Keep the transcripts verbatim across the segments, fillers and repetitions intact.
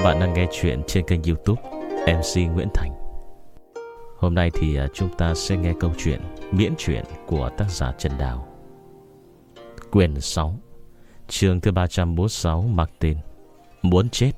bạn đang nghe chuyện trên kênh YouTube em xê Nguyễn Thành. Hôm nay thì chúng ta sẽ nghe câu chuyện miễn truyện của tác giả Trần Đào. Quyển sáu, chương thứ ba trăm bốn mươi sáu, mặc tên Muốn chết.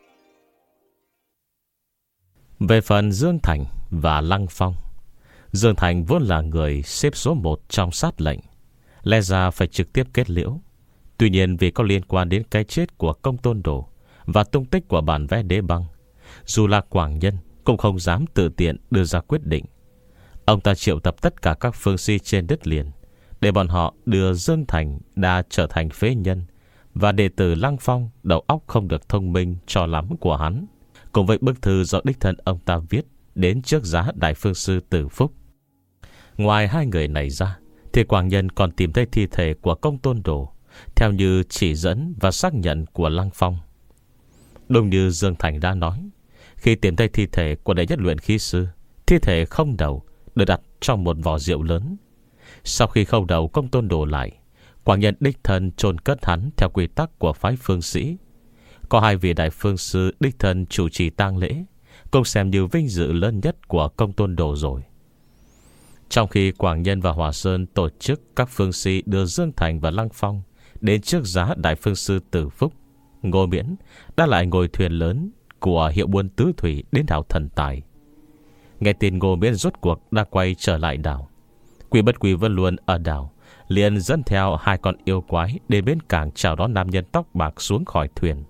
Về phần Dương Thành và Lăng Phong, Dương Thành vốn là người xếp số một trong sát lệnh, lẽ ra phải trực tiếp kết liễu. Tuy nhiên vì có liên quan đến cái chết của Công Tôn Đồ và tung tích của bản vẽ đế băng, dù là Quảng Nhân cũng không dám tự tiện đưa ra quyết định. Ông ta triệu tập tất cả các phương sĩ trên đất liền để bọn họ đưa Dương Thành đã trở thành phế nhân, và đệ tử Lăng Phong đầu óc không được thông minh cho lắm của hắn, cùng với bức thư do đích thân ông ta viết đến trước giá Đại Phương Sư Tử Phúc. Ngoài hai người này ra thì Quảng Nhân còn tìm thấy thi thể của Công Tôn Đồ theo như chỉ dẫn và xác nhận của Lăng Phong. Đúng như Dương Thành đã nói, khi tìm thấy thi thể của đệ nhất luyện khí sư, thi thể không đầu được đặt trong một vò rượu lớn. Sau khi khâu đầu Công Tôn Đồ lại, Quảng Nhân đích thân chôn cất hắn theo quy tắc của phái phương sĩ. Có hai vị đại phương sư đích thân chủ trì tang lễ, cũng xem như vinh dự lớn nhất của Công Tôn Đồ rồi. Trong khi Quảng Nhân và Hòa Sơn tổ chức các phương sĩ đưa Dương Thành và Lăng Phong đến trước giá Đại Phương Sư Tử Phúc, Ngô Miễn đã lại ngồi thuyền lớn của hiệu buôn tứ thủy đến đảo Thần Tài. Nghe tin Ngô Miễn rốt cuộc đã quay trở lại đảo, Quỷ Bất Quỷ vẫn luôn ở đảo liền dẫn theo hai con yêu quái đến bến cảng chào đón nam nhân tóc bạc xuống khỏi thuyền.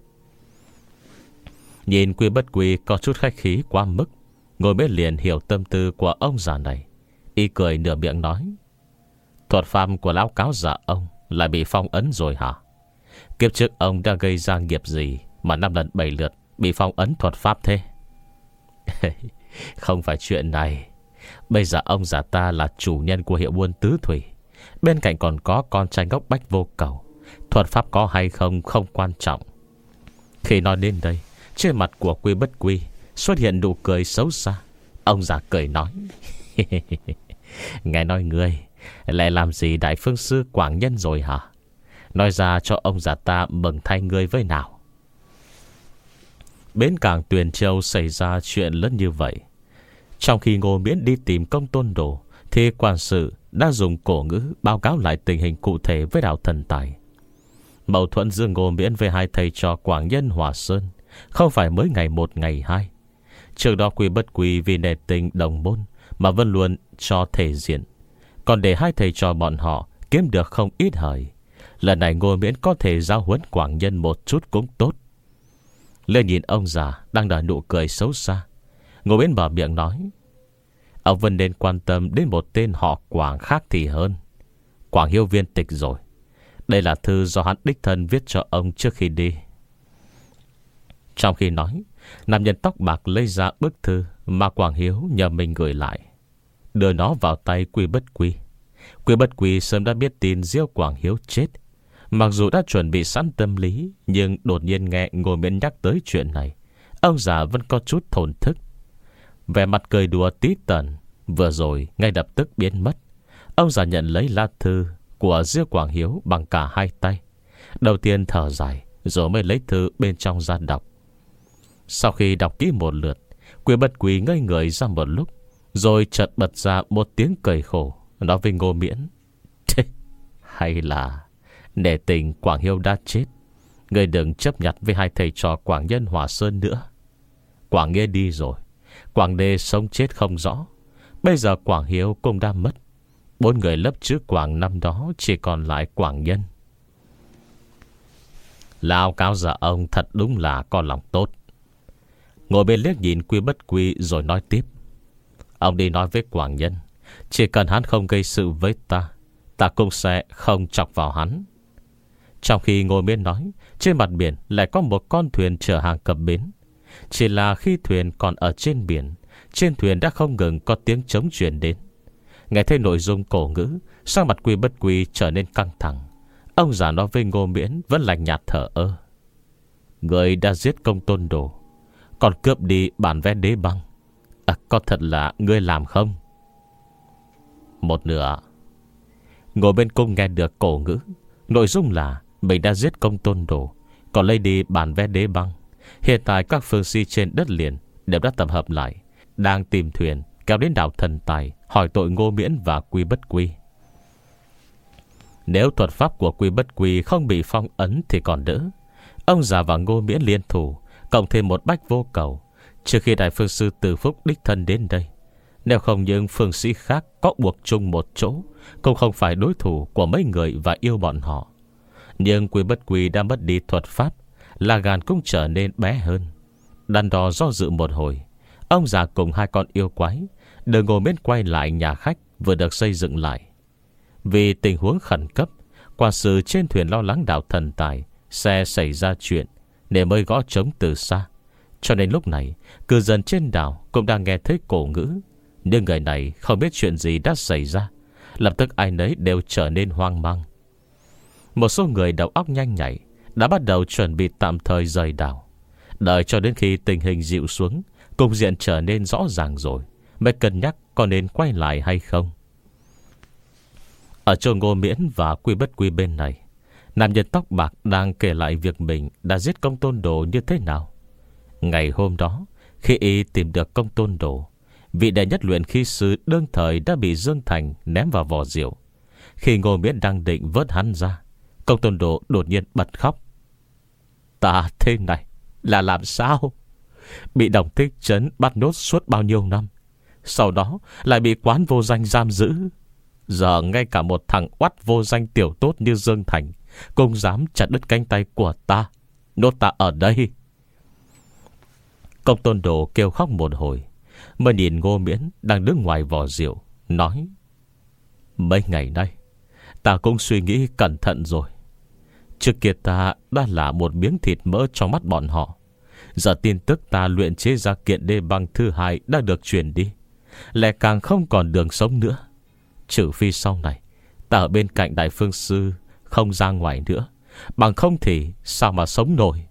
Nhìn Quỷ Bất Quỷ có chút khách khí quá mức, Ngô Miễn liền hiểu tâm tư của ông già này. Y cười nửa miệng nói: thuật pháp của lão cáo giả ông lại bị phong ấn rồi hả? Kiếp trước ông đã gây ra nghiệp gì mà năm lần bảy lượt bị phong ấn thuật pháp thế? Không phải chuyện này. Bây giờ ông già ta là chủ nhân của hiệu buôn tứ thủy, bên cạnh còn có con trai ngốc Bách Vô Cầu. Thuật pháp có hay không không quan trọng. Khi nói đến đây, trên mặt của Quy Bất Quy xuất hiện nụ cười xấu xa. Ông già cười nói: nghe nói ngươi lại làm gì Đại Phương Sư Quảng Nhân rồi hả? Nói ra cho ông già ta mừng thay ngươi với nào. Bến cảng Tuyền Châu xảy ra chuyện lớn như vậy. Trong khi Ngô Miễn đi tìm Công Tôn Đồ, thì quan sự đã dùng cổ ngữ báo cáo lại tình hình cụ thể với đảo Thần Tài. Mâu thuẫn giữa Ngô Miễn với hai thầy trò Quảng Nhân, Hòa Sơn không phải mới ngày một ngày hai. Trước đó Quy Bất Quy vì nề tình đồng môn mà vẫn luôn cho thể diện, còn để hai thầy trò bọn họ kiếm được không ít hời. Lần này Ngô Miễn có thể giao huấn Quảng Nhân một chút cũng tốt. Lên nhìn ông già đang nở nụ cười xấu xa, Ngô Miễn mở miệng nói: ông vẫn nên quan tâm đến một tên họ Quảng khác thì hơn. Quảng Hiếu viên tịch rồi. Đây là thư do hắn đích thân viết cho ông trước khi đi. Trong khi nói, nam nhân tóc bạc lấy ra bức thư mà Quảng Hiếu nhờ mình gửi lại, đưa nó vào tay Quy Bất Quy. Quy Bất Quy sớm đã biết tin Diêu Quảng Hiếu chết. Mặc dù đã chuẩn bị sẵn tâm lý, nhưng đột nhiên nghe Ngô Miễn nhắc tới chuyện này, ông già vẫn có chút thổn thức. Vẻ mặt cười đùa tí tẩn vừa rồi ngay lập tức biến mất. Ông già nhận lấy lá thư của Diêu Quảng Hiếu bằng cả hai tay. Đầu tiên thở dài, rồi mới lấy thư bên trong ra đọc. Sau khi đọc kỹ một lượt, Quy Bất Quy ngây người ra một lúc, rồi chợt bật ra một tiếng cười khổ, nói với Ngô Miễn: hay là nể tình Quảng Hiếu đã chết, người đừng chấp nhặt với hai thầy trò Quảng Nhân, Hòa Sơn nữa. Quảng Nghĩa đi rồi, Quảng Đê sống chết không rõ. Bây giờ Quảng Hiếu cũng đã mất. Bốn người lớp trước Quảng năm đó chỉ còn lại Quảng Nhân. Lão cáo giả ông thật đúng là có lòng tốt. Ngồi bên liếc nhìn Quy Bất Quy rồi nói tiếp: ông đi nói với Quảng Nhân, chỉ cần hắn không gây sự với ta, ta cũng sẽ không chọc vào hắn. Trong khi Ngô Miễn nói, trên mặt biển lại có một con thuyền chở hàng cập bến. Chỉ là khi thuyền còn ở trên biển, trên thuyền đã không ngừng có tiếng trống truyền đến. Nghe thấy nội dung cổ ngữ, sắc mặt Quy Bất Quy trở nên căng thẳng. Ông già nói với Ngô Miễn vẫn lạnh nhạt thở ơ: người đã giết Công Tôn Đồ, còn cướp đi bản vẽ đế băng. À, có thật là ngươi làm không? Một nửa. Ngồi bên cung nghe được cổ ngữ, nội dung là mình đã giết Công Tôn Đồ, còn lấy đi bản vẽ đế băng. Hiện tại các phương sĩ trên đất liền đều đã tập hợp lại, đang tìm thuyền kéo đến đảo Thần Tài hỏi tội Ngô Miễn và Quy Bất Quy. Nếu thuật pháp của Quy Bất Quy không bị phong ấn thì còn đỡ. Ông già và Ngô Miễn liên thủ, cộng thêm một bách vô cầu, trước khi đại phương sư Từ Phúc đích thân đến đây. Nếu không những phương sĩ khác có buộc chung một chỗ, cũng không phải đối thủ của mấy người và yêu bọn họ. Nhưng Quy Bất Quy đã mất đi thuật pháp, là gan cũng trở nên bé hơn. Đắn đo do dự một hồi, ông già cùng hai con yêu quái đưa Ngô Miễn quay lại nhà khách vừa được xây dựng lại. Vì tình huống khẩn cấp, quản sự trên thuyền lo lắng đảo Thần Tài sẽ xảy ra chuyện, nên mới gõ trống từ xa. Cho nên lúc này cư dân trên đảo cũng đang nghe thấy cổ ngữ, nhưng người này không biết chuyện gì đã xảy ra. Lập tức ai nấy đều trở nên hoang mang. Một số người đầu óc nhanh nhạy đã bắt đầu chuẩn bị tạm thời rời đảo. Đợi cho đến khi tình hình dịu xuống, cục diện trở nên rõ ràng rồi, mới cân nhắc có nên quay lại hay không. Ở chỗ Ngô Miễn và Quy Bất Quy bên này, nam nhân tóc bạc đang kể lại việc mình đã giết Công Tôn Đồ như thế nào. Ngày hôm đó, khi y tìm được Công Tôn Đồ, vị đệ nhất luyện khí sư đương thời đã bị Dương Thành ném vào vò rượu. Khi Ngô Miễn đang định vớt hắn ra, Công Tôn Đồ đột nhiên bật khóc. Ta thế này là làm sao? Bị Đồng Thích Trấn bắt nốt suốt bao nhiêu năm, sau đó lại bị quán vô danh giam giữ. Giờ ngay cả một thằng oắt vô danh tiểu tốt như Dương Thành cũng dám chặt đứt cánh tay của ta, nốt ta ở đây. Công Tôn Đồ kêu khóc một hồi, mới nhìn Ngô Miễn đang đứng ngoài vò rượu, nói: Mấy ngày nay ta cũng suy nghĩ cẩn thận rồi. Trước kia ta đã là một miếng thịt mỡ trong mắt bọn họ. Giờ tin tức ta luyện chế ra kiện đê băng thứ hai đã được truyền đi, lại càng không còn đường sống nữa. Trừ phi sau này ta ở bên cạnh đại phương sư, không ra ngoài nữa, bằng không thì sao mà sống nổi.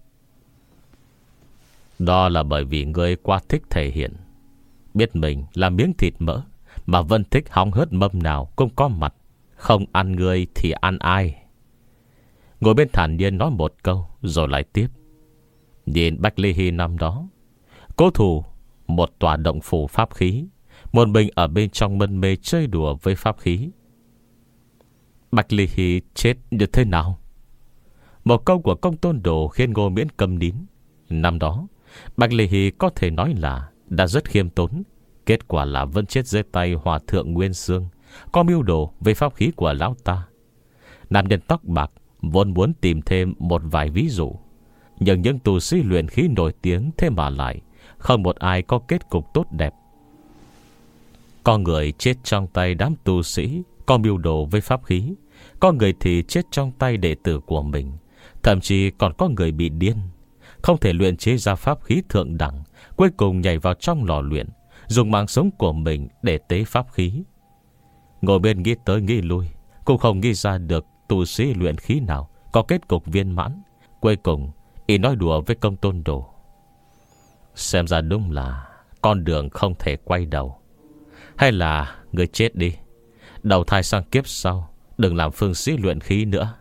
Đó là bởi vì ngươi quá thích thể hiện, biết mình là miếng thịt mỡ mà vẫn thích hóng hớt mâm nào cũng có mặt. Không ăn ngươi thì ăn ai? Ngồi bên thản nhiên nói một câu rồi lại tiếp. Nhìn Bách Ly Hy năm đó, cố thủ một tòa động phủ pháp khí, một mình ở bên trong mân mê chơi đùa với pháp khí. Bách Ly Hy chết như thế nào? Một câu của Công Tôn Đồ khiến Ngô Miễn câm nín. Năm đó Bách Ly Hy có thể nói là đã rất khiêm tốn, kết quả là vẫn chết dưới tay Hòa Thượng Nguyên Sương, có mưu đồ về pháp khí của lão ta. Nam nhân tóc bạc vốn muốn tìm thêm một vài ví dụ, nhưng những tu sĩ luyện khí nổi tiếng thế mà lại không một ai có kết cục tốt đẹp. Có người chết trong tay đám tu sĩ có mưu đồ với pháp khí, có người thì chết trong tay đệ tử của mình, thậm chí còn có người bị điên, không thể luyện chế ra pháp khí thượng đẳng, cuối cùng nhảy vào trong lò luyện, dùng mạng sống của mình để tế pháp khí. Ngồi bên nghĩ tới nghĩ lui, cũng không nghĩ ra được tu sĩ luyện khí nào có kết cục viên mãn. Cuối cùng y nói đùa với Công Tôn Đồ: Xem ra đúng là con đường không thể quay đầu. Hay là người chết đi, đầu thai sang kiếp sau, đừng làm phương sĩ luyện khí nữa.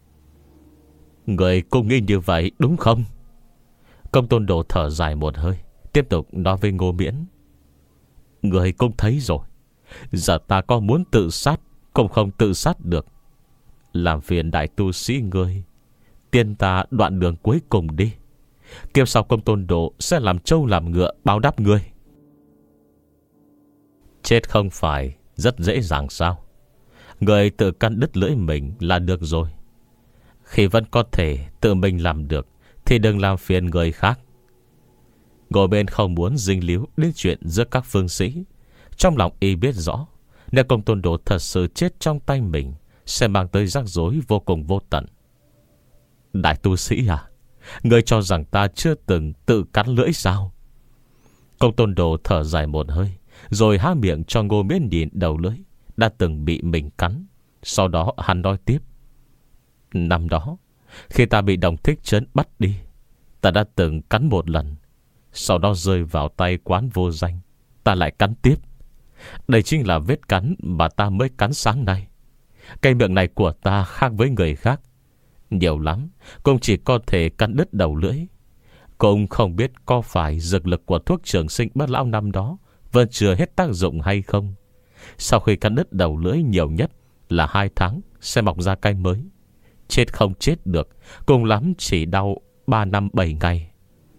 Người cũng nghĩ như vậy đúng không? Công Tôn Đồ thở dài một hơi, tiếp tục nói với Ngô Miễn: Người cũng thấy rồi, giờ ta có muốn tự sát cũng không tự sát được. Làm phiền đại tu sĩ ngươi, tiên ta đoạn đường cuối cùng đi. Kiếp sau Công Tôn Đồ sẽ làm trâu làm ngựa báo đáp ngươi. Chết không phải rất dễ dàng sao? Người tự cắt đứt lưỡi mình là được rồi. Khi vẫn có thể tự mình làm được thì đừng làm phiền người khác. Ngồi bên không muốn dính líu đến chuyện giữa các phương sĩ. Trong lòng y biết rõ, nếu Công Tôn Đồ thật sự chết trong tay mình, sẽ mang tới rắc rối vô cùng vô tận. Đại tu sĩ à, ngươi cho rằng ta chưa từng tự cắn lưỡi sao? Công Tôn Đồ thở dài một hơi, rồi há miệng cho Ngô Miễn nhìn đầu lưỡi đã từng bị mình cắn. Sau đó hắn nói tiếp: Năm đó, khi ta bị Đồng Thích Trấn bắt đi, ta đã từng cắn một lần. Sau đó rơi vào tay quán vô danh, ta lại cắn tiếp. Đây chính là vết cắn mà ta mới cắn sáng nay. Cây miệng này của ta khác với người khác, nhiều lắm cũng chỉ có thể cắn đứt đầu lưỡi. Cũng không biết có phải dược lực của thuốc trường sinh bất lão năm đó vẫn chưa hết tác dụng hay không. Sau khi cắt đứt đầu lưỡi nhiều nhất là hai tháng sẽ mọc ra cây mới. Chết không chết được, cùng lắm chỉ đau ba năm bảy ngày.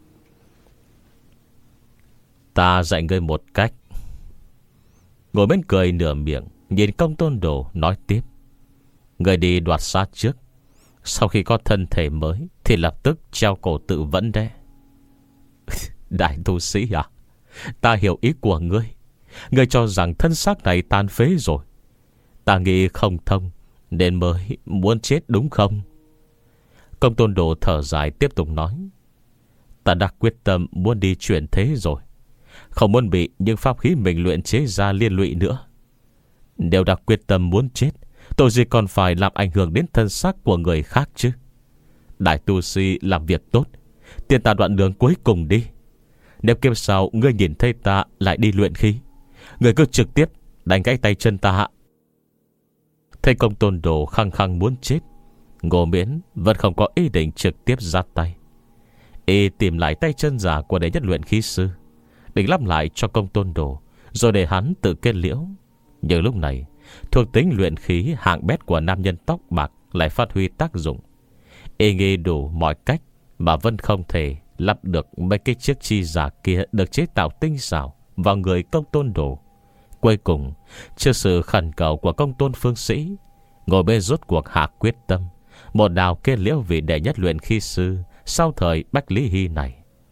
Ta dạy ngươi một cách. Ngồi bên cười nửa miệng, nhìn Công Tôn Đồ nói tiếp. Ngươi đi đoạt sát trước, sau khi có thân thể mới thì lập tức treo cổ tự vẫn đấy. Đại tu sĩ à, ta hiểu ý của ngươi. Ngươi cho rằng thân xác này tan phế rồi. Ta nghĩ không thông nên mới muốn chết đúng không? Công Tôn Đồ thở dài tiếp tục nói. Ta đã quyết tâm muốn đi chuyển thế rồi, không muốn bị những pháp khí mình luyện chế ra liên lụy nữa. Nếu đã quyết tâm muốn chết, tội gì còn phải làm ảnh hưởng đến thân xác của người khác chứ? Đại tu sĩ làm việc tốt, tiện ta đoạn đường cuối cùng đi. Nếu kiếp sau ngươi nhìn thấy ta lại đi luyện khí, ngươi cứ trực tiếp đánh gãy tay chân ta. Thấy Công Tôn Đồ khăng khăng muốn chết, Ngô Miễn vẫn không có ý định trực tiếp ra tay. Y tìm lại tay chân giả của đệ nhất luyện khí sư, định lắp lại cho Công Tôn Đồ, rồi để hắn tự kết liễu. Nhưng lúc này, thuộc tính luyện khí hạng bét của nam nhân tóc bạc lại phát huy tác dụng. Y nghĩ đủ mọi cách mà vẫn không thể lắp được mấy cái chiếc chi giả kia được chế tạo tinh xảo vào người Công Tôn Đồ. Cuối cùng, trước sự khẩn cầu của Công Tôn Phương Sĩ, Ngồi bên rốt cuộc hạ quyết tâm một đào kết liễu vị đệ nhất luyện khí sư sau thời Bách Lý Hy này.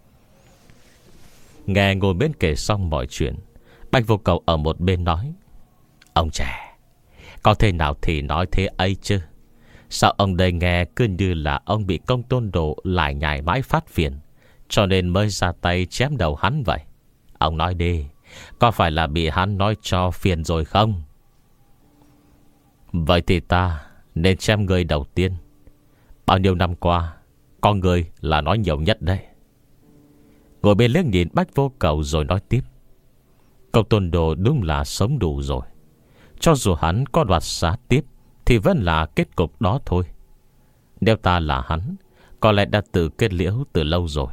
Nghe Ngồi bên kể xong mọi chuyện, Bạch Vô Cầu ở một bên nói. Ông trẻ, có thể nào thì nói thế ấy chứ? Sao ông đây nghe cứ như là ông bị Công Tôn Đồ lại nhảy mãi phát phiền, cho nên mới ra tay chém đầu hắn vậy? Ông nói đi, có phải là bị hắn nói cho phiền rồi không? Vậy thì ta nên chém người đầu tiên. Bao nhiêu năm qua, con người là nói nhiều nhất đấy. Ngồi bên liếc nhìn Bách Vô Cầu rồi nói tiếp. Công Tôn Đồ đúng là sống đủ rồi. Cho dù hắn có đoạt xá tiếp thì vẫn là kết cục đó thôi. Nếu ta là hắn, có lẽ đã tự kết liễu từ lâu rồi.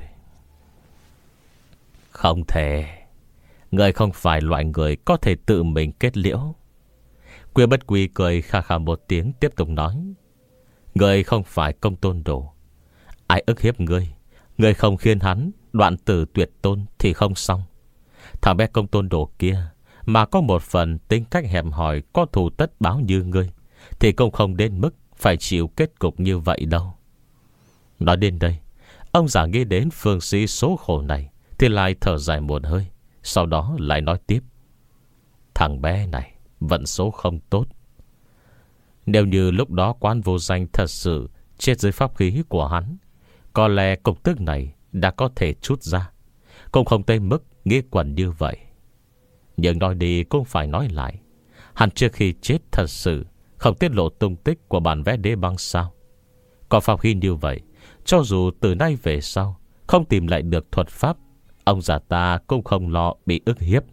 Không thể. Người không phải loại người có thể tự mình kết liễu. Quy Bất Quy cười khà khà một tiếng tiếp tục nói. Người không phải Công Tôn Đồ. Ai ức hiếp ngươi, ngươi không khiến hắn đoạn tử tuyệt tôn thì không xong. Thằng bé Công Tôn Đồ kia mà có một phần tính cách hẹp hòi, có thù tất báo như ngươi, thì cũng không đến mức phải chịu kết cục như vậy đâu. Nói đến đây, ông già nghĩ đến Phương Sĩ số khổ này thì lại thở dài một hơi, sau đó lại nói tiếp. Thằng bé này vận số không tốt. Nếu như lúc đó Quán Vô Danh thật sự chết dưới pháp khí của hắn, có lẽ cục tức này đã có thể trút ra, cũng không tới mức nghĩa quẩn như vậy. Nhưng nói đi cũng phải nói lại, hắn trước khi chết thật sự không tiết lộ tung tích của bản vẽ đế băng sao? Có pháp khí như vậy, cho dù từ nay về sau không tìm lại được thuật pháp, ông già ta cũng không lo bị ức hiếp.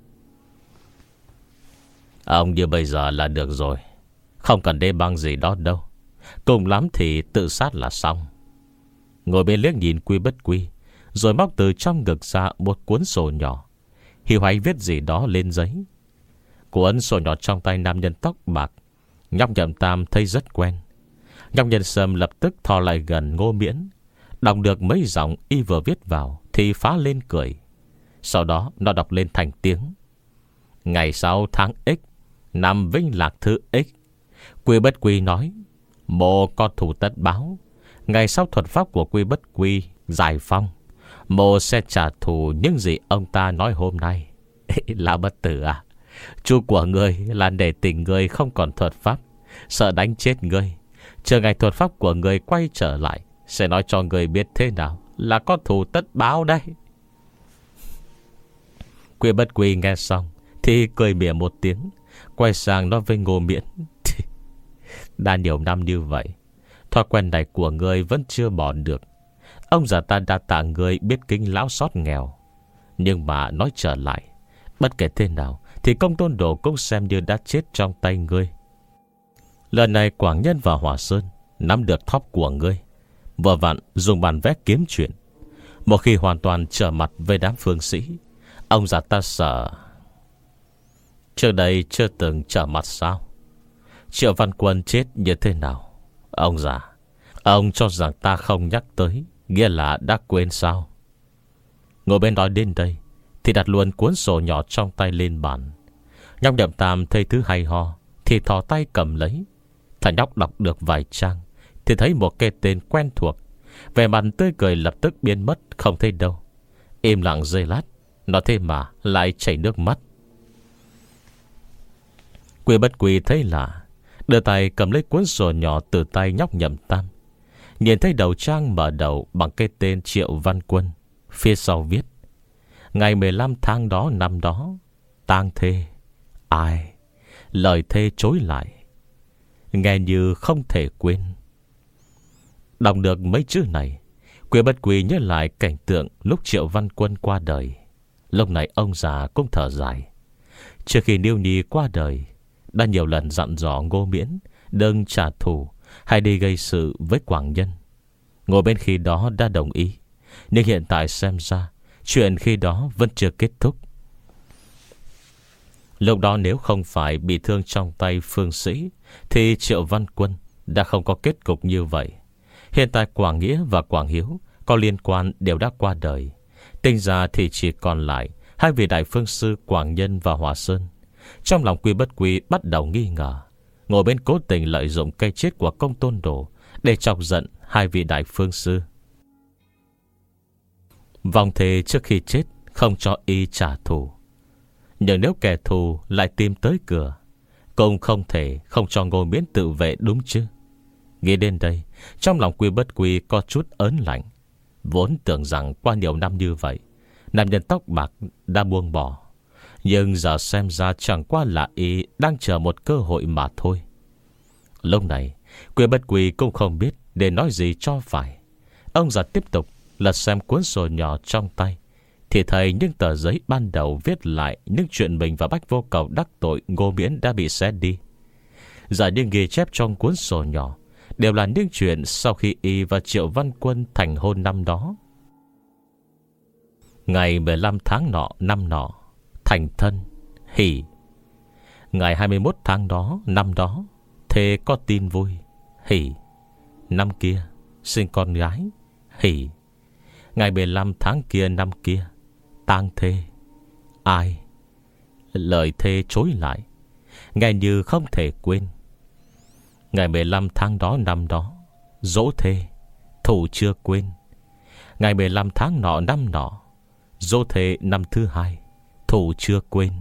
Ông như bây giờ là được rồi, không cần đế băng gì đó đâu. Cùng lắm thì tự sát là xong. Ngồi bên liếc nhìn Quy Bất Quy, rồi móc từ trong ngực ra một cuốn sổ nhỏ, hiu hay viết gì đó lên giấy. Cuốn sổ nhỏ trong tay nam nhân tóc bạc, Nhóc Nhậm Tam thấy rất quen. Nhóc Nhân Sâm lập tức thò lại gần Ngô Miễn, đọc được mấy dòng y vừa viết vào thì phá lên cười. Sau đó nó đọc lên thành tiếng. Ngày sau tháng X, năm Vinh Lạc thứ X, Quy Bất Quy nói, mộ có thù tất báo. Ngày sau thuật pháp của Quy Bất Quy giải phong, mộ sẽ trả thù những gì ông ta nói hôm nay. Lão bất tử à, chú của ngươi là để tình ngươi không còn thuật pháp, sợ đánh chết ngươi. Chờ ngày thuật pháp của ngươi quay trở lại, sẽ nói cho ngươi biết thế nào là có thù tất báo đây. Quy Bất Quy nghe xong thì cười mỉa một tiếng, quay sang nói với Ngô Miễn. Đã nhiều năm như vậy, thói quen này của ngươi vẫn chưa bỏ được. Ông già ta đã tạ ngươi biết kính lão xót nghèo. Nhưng mà nói trở lại, bất kể thế nào thì Công Tôn Đồ cũng xem như đã chết trong tay ngươi. Lần này Quảng Nhân và Hòa Sơn nắm được thóp của ngươi, vừa vặn dùng bàn vẽ kiếm chuyện. Một khi hoàn toàn trở mặt với đám phương sĩ, ông già ta sợ. Trước đây chưa từng trở mặt sao? Triệu Văn Quân chết như thế nào? Ông già, ông cho rằng ta không nhắc tới nghĩa là đã quên sao? Ngồi bên nói đến đây thì đặt luôn cuốn sổ nhỏ trong tay lên bàn. Nhóc Nhậm Tam thấy thứ hay ho thì thò tay cầm lấy. Thằng nhóc đọc được vài trang thì thấy một cái tên quen thuộc. Vẻ mặt tươi cười lập tức biến mất không thấy đâu. Im lặng giây lát, nó thế mà lại chảy nước mắt. Quy Bất Quy thấy lạ, đưa tay cầm lấy cuốn sổ nhỏ từ tay nhóc Nhậm Tam. Nhìn thấy đầu trang mở đầu bằng cái tên Triệu Văn Quân. Phía sau viết: ngày mười lăm tháng đó năm đó, tang thê. Ai? Lời thê chối lại. Nghe như không thể quên. Đọc được mấy chữ này, Quy Bất Quy nhớ lại cảnh tượng lúc Triệu Văn Quân qua đời. Lúc này ông già cũng thở dài. Trước khi Niêu Nhi qua đời, đã nhiều lần dặn dò Ngô Miễn đừng trả thù hay đi gây sự với Quảng Nhân. Ngô bên khi đó đã đồng ý, nhưng hiện tại xem ra chuyện khi đó vẫn chưa kết thúc. Lúc đó nếu không phải bị thương trong tay phương sĩ thì Triệu Văn Quân đã không có kết cục như vậy. Hiện tại Quảng Nghĩa và Quảng Hiếu có liên quan đều đã qua đời. Tinh ra thì chỉ còn lại hai vị đại phương sư Quảng Nhân và Hòa Sơn. Trong lòng Quy Bất Quy bắt đầu nghi ngờ. Ngồi bên cố tình lợi dụng cây chết của Công Tôn Đồ để chọc giận hai vị đại phương sư. Vong thề trước khi chết không cho y trả thù. Nhưng nếu kẻ thù lại tìm tới cửa, cũng không thể không cho Ngô Miễn tự vệ đúng chứ. Nghĩ đến đây, trong lòng Quy Bất Quy có chút ớn lạnh. Vốn tưởng rằng qua nhiều năm như vậy, nam nhân tóc bạc đã buông bỏ, nhưng giờ xem ra chẳng qua là y đang chờ một cơ hội mà thôi. Lúc này Quy Bất Quy cũng không biết để nói gì cho phải. Ông già tiếp tục lật xem cuốn sổ nhỏ trong tay, thì thấy những tờ giấy ban đầu viết lại những chuyện mình và Bách Vô Cầu đắc tội Ngô Miễn đã bị xé đi. Giờ những ghi chép trong cuốn sổ nhỏ đều là những chuyện sau khi y và Triệu Văn Quân thành hôn năm đó. Ngày mười lăm tháng nọ năm nọ, thành thân, hỉ. Ngày hai mươi mốt tháng đó năm đó, thề có tin vui, hỉ. Năm kia sinh con gái, hỉ. Ngày mười lăm tháng kia năm kia, tang thê. Ai? Lời thê chối lại, nghe như không thể quên. Ngày mười lăm tháng đó năm đó, dỗ thê, thủ chưa quên. Ngày mười lăm tháng nọ năm nọ, dỗ thê năm thứ hai, thủ chưa quên.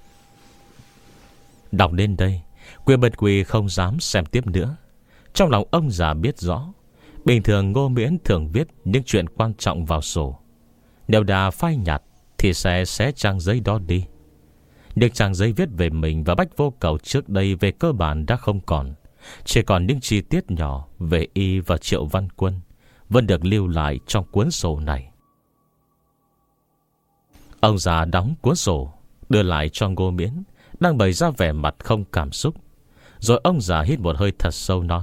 Đọc đến đây, Quy Bất Quy không dám xem tiếp nữa. Trong lòng ông già biết rõ, bình thường Ngô Miễn thường viết những chuyện quan trọng vào sổ. Nếu đã phai nhạt thì sẽ xé trang giấy đó đi. Nhưng trang giấy viết về mình và Bách Vô Cầu trước đây về cơ bản đã không còn. Chỉ còn những chi tiết nhỏ về y và Triệu Văn Quân vẫn được lưu lại trong cuốn sổ này. Ông già đóng cuốn sổ, đưa lại cho Ngô Miễn, đang bày ra vẻ mặt không cảm xúc. Rồi ông già hít một hơi thật sâu nói: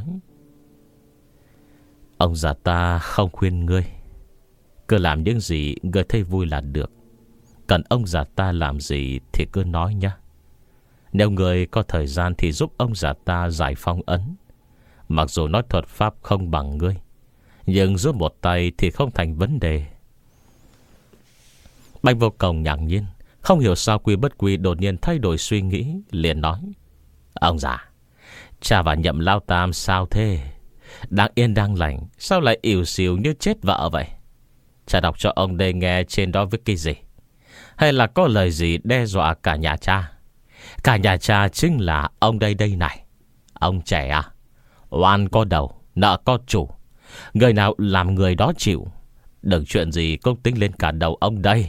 ông già ta không khuyên ngươi, cứ làm những gì ngươi thấy vui là được. Cần ông già ta làm gì thì cứ nói nhé. Nếu người có thời gian thì giúp ông già ta giải phong ấn. Mặc dù nói thuật pháp không bằng ngươi, nhưng giúp một tay thì không thành vấn đề. Bạch Vô Cầu ngạc nhiên, không hiểu sao Quy Bất Quy đột nhiên thay đổi suy nghĩ, liền nói: ông già, cha và Nhậm Lao Tam sao thế? Đang yên đang lành, sao lại ỉu xìu như chết vợ vậy? Cha đọc cho ông đây nghe trên đó với cái gì? Hay là có lời gì đe dọa cả nhà cha? Cả nhà cha chính là ông đây đây này. Ông trẻ à, oan có đầu, nợ có chủ. Người nào làm người đó chịu. Đừng chuyện gì cũng tính lên cả đầu ông đây.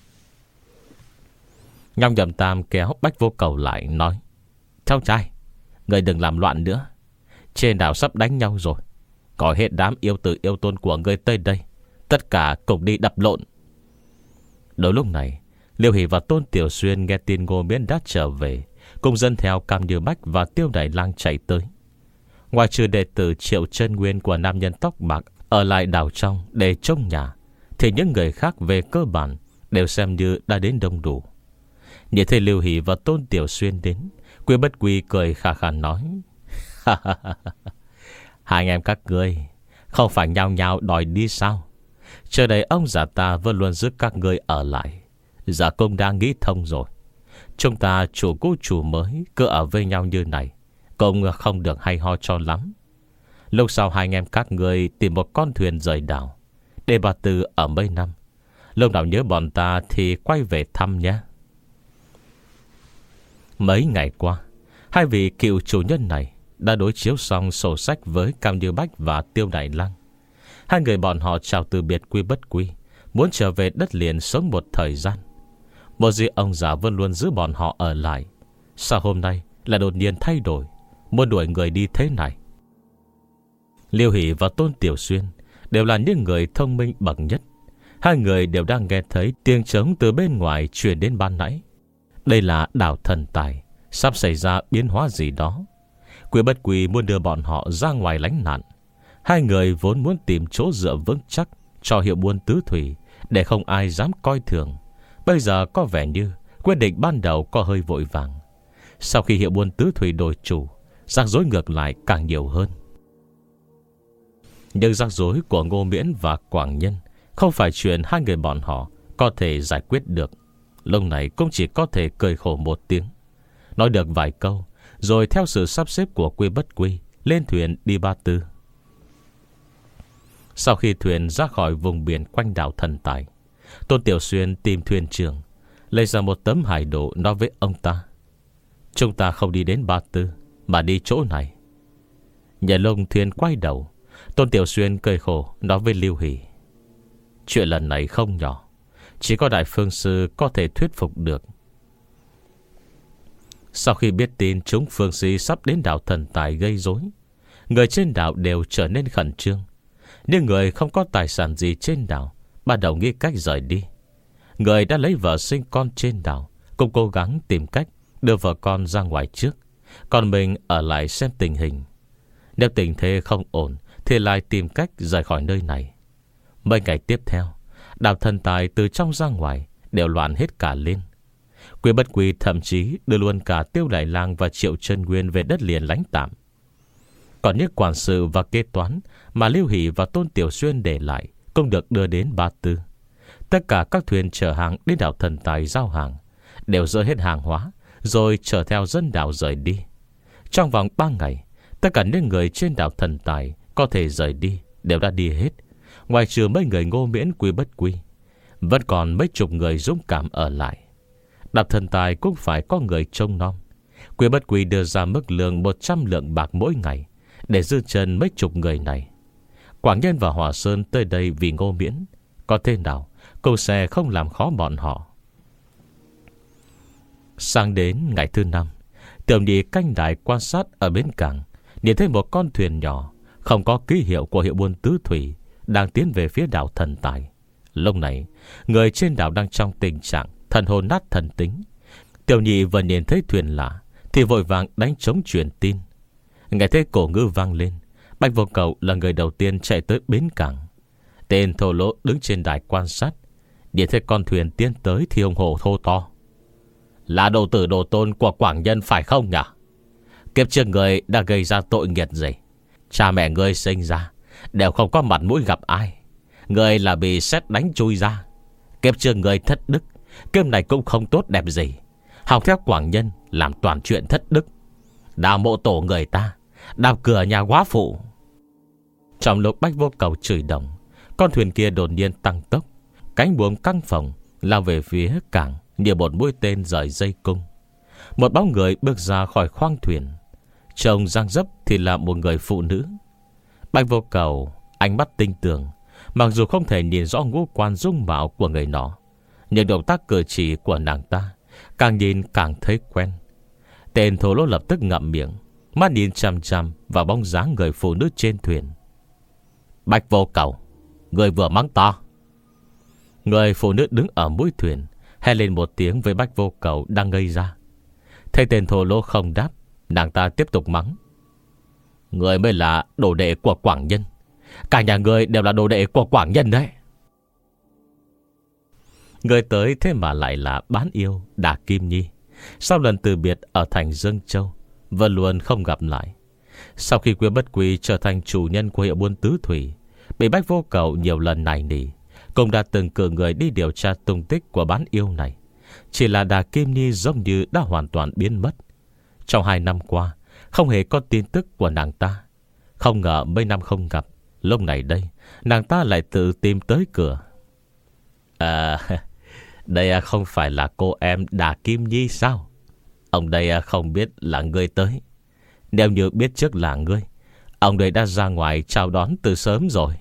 Nhong Nhậm Tam kéo Bách Vô Cầu lại nói: cháu trai, người đừng làm loạn nữa. Trên đảo sắp đánh nhau rồi, gọi hết đám yêu tử yêu tôn của người tới đây, tất cả cùng đi đập lộn. Đối lúc này, Liêu Hỷ và Tôn Tiểu Xuyên nghe tin Ngô Miễn đã trở về, cùng dân theo Cam Như Bách và Tiêu Đại Lang chạy tới. Ngoài trừ đệ tử Triệu Chân Nguyên của nam nhân tóc bạc ở lại đảo trong để trông nhà, thì những người khác về cơ bản đều xem như đã đến đông đủ. Nhìn thấy Lưu Hỷ và Tôn Tiểu Xuyên đến, Quy Bất Quy cười khà khà nói: Hai anh em các ngươi không phải nhao nhao đòi đi sao? Trước đây ông già ta vẫn luôn giúp các ngươi ở lại. Giờ cũng đã nghĩ thông rồi. Chúng ta chủ cũ chủ mới cứ ở với nhau như này cũng không được hay ho cho lắm. Lúc sau hai anh em các ngươi tìm một con thuyền rời đảo để bà Tư ở mấy năm. Lúc nào nhớ bọn ta thì quay về thăm nhé. Mấy ngày qua, hai vị cựu chủ nhân này đã đối chiếu xong sổ sách với Cao Như Bách và Tiêu Đại Lăng. Hai người bọn họ chào từ biệt Quy Bất Quy, muốn trở về đất liền sống một thời gian. Một gì ông già vẫn luôn giữ bọn họ ở lại, sao hôm nay lại đột nhiên thay đổi, muốn đuổi người đi thế này? Liêu Hỷ và Tôn Tiểu Xuyên đều là những người thông minh bậc nhất. Hai người đều đang nghe thấy tiếng trống từ bên ngoài truyền đến ban nãy. Đây là đảo Thần Tài, sắp xảy ra biến hóa gì đó. Quy Bất Quy muốn đưa bọn họ ra ngoài lánh nạn. Hai người vốn muốn tìm chỗ dựa vững chắc cho hiệu buôn tứ thủy, để không ai dám coi thường. Bây giờ có vẻ như quyết định ban đầu có hơi vội vàng. Sau khi hiệu buôn tứ thủy đổi chủ, rắc rối ngược lại càng nhiều hơn. Nhưng rắc rối của Ngô Miễn và Quảng Nhân không phải chuyện hai người bọn họ có thể giải quyết được. Lúc này cũng chỉ có thể cười khổ một tiếng, nói được vài câu, rồi theo sự sắp xếp của Quy Bất Quy lên thuyền đi Ba Tư. Sau khi thuyền ra khỏi vùng biển quanh đảo Thần Tài, Tôn Tiểu Xuyên tìm thuyền trưởng, lấy ra một tấm hải đồ, nói với ông ta: Chúng ta không đi đến Ba Tư, mà đi chỗ này. Nhìn lông thuyền quay đầu, Tôn Tiểu Xuyên cười khổ nói với Lưu Hỷ: Chuyện lần này không nhỏ, chỉ có Đại Phương Sư có thể thuyết phục được. Sau khi biết tin chúng phương sĩ sắp đến đảo Thần Tài gây rối, người trên đảo đều trở nên khẩn trương. Nhưng người không có tài sản gì trên đảo bắt đầu nghĩ cách rời đi. Người đã lấy vợ sinh con trên đảo cũng cố gắng tìm cách đưa vợ con ra ngoài trước, còn mình ở lại xem tình hình. Nếu tình thế không ổn thì lại tìm cách rời khỏi nơi này. Mấy ngày tiếp theo, đảo Thần Tài từ trong ra ngoài đều loạn hết cả lên. Quy Bất Quy thậm chí đưa luôn cả Tiêu Đại Lang và Triệu Chân Nguyên về đất liền lánh tạm. Còn những quản sự và kế toán mà Lưu Hỷ và Tôn Tiểu Xuyên để lại cũng được đưa đến Ba Tư. Tất cả các thuyền chở hàng đến đảo Thần Tài giao hàng đều dỡ hết hàng hóa, rồi chở theo dân đảo rời đi. Trong vòng ba ngày, tất cả những người trên đảo Thần Tài có thể rời đi đều đã đi hết, ngoài trừ mấy người Ngô Miễn, Quy Bất Quy. Vẫn còn mấy chục người dũng cảm ở lại. Đảo Thần Tài cũng phải có người trông nom. Quy Bất Quy đưa ra mức lương một trăm lượng bạc mỗi ngày để giữ chân mấy chục người này. Quảng Nhân và Hòa Sơn tới đây vì Ngô Miễn, có thế nào cô sẽ không làm khó bọn họ. Sang đến ngày thứ năm, Tiểu Nhị canh đài quan sát ở bến cảng, nhìn thấy một con thuyền nhỏ không có ký hiệu của hiệu buôn tứ thủy đang tiến về phía đảo Thần Tài. Lúc này, người trên đảo đang trong tình trạng thần hồn nát thần tính. Tiểu Nhị vừa nhìn thấy thuyền lạ thì vội vàng đánh trống truyền tin. Nghe thấy cổ ngữ vang lên, Bạch Vô Cầu là người đầu tiên chạy tới bến cảng. Tên thô lỗ đứng trên đài quan sát, nhìn thấy con thuyền tiến tới thì hùng hổ thô to: Là đồ tử đồ tôn của Quảng Nhân phải không nhỉ? Kiếp trước người đã gây ra tội nghiệt gì? Cha mẹ người sinh ra đều không có mặt mũi gặp ai. Người là bị sét đánh chui ra. Kiếp trước người thất đức, kiếp này cũng không tốt đẹp gì. Học theo Quảng Nhân làm toàn chuyện thất đức, đào mộ tổ người ta, đào cửa nhà quá phụ. Trong lúc Bách Vô Cầu chửi đồng, con thuyền kia đột nhiên tăng tốc, cánh buồm căng phồng lao về phía cảng như một mũi tên rời dây cung. Một bóng người bước ra khỏi khoang thuyền, trông dang dấp thì là một người phụ nữ. Bách Vô Cầu ánh mắt tinh tường, mặc dù không thể nhìn rõ ngũ quan dung mạo của người nọ, nhưng động tác cử chỉ của nàng ta càng nhìn càng thấy quen. Tên thổ lỗ lập tức ngậm miệng, mắt nhìn chằm chằm vào bóng dáng người phụ nữ trên thuyền. Bách Vô Cầu, người vừa mắng to. Người phụ nữ đứng ở mũi thuyền hét lên một tiếng với Bách Vô Cầu đang ngây ra. Thấy tên thổ lỗ không đáp, nàng ta tiếp tục mắng: Người mới là đồ đệ của Quảng Nhân. Cả nhà người đều là đồ đệ của Quảng Nhân đấy. Người tới thế mà lại là bán yêu Đà Kim Nhi. Sau lần từ biệt ở thành Dương Châu, vẫn luôn không gặp lại. Sau khi Quyên Bất Quy trở thành chủ nhân của hiệu buôn tứ thủy, bị Bách Vô Cầu nhiều lần nài nỉ, cũng đã từng cử người đi điều tra tung tích của bán yêu này. Chỉ là Đà Kim Nhi giống như đã hoàn toàn biến mất. Trong hai năm qua, không hề có tin tức của nàng ta. Không ngờ mấy năm không gặp, lúc này đây nàng ta lại tự tìm tới cửa. À, đây không phải là cô em Đà Kim Nhi sao? Ông đây không biết là ngươi tới. Nếu như biết trước là ngươi, ông đây đã ra ngoài chào đón từ sớm rồi.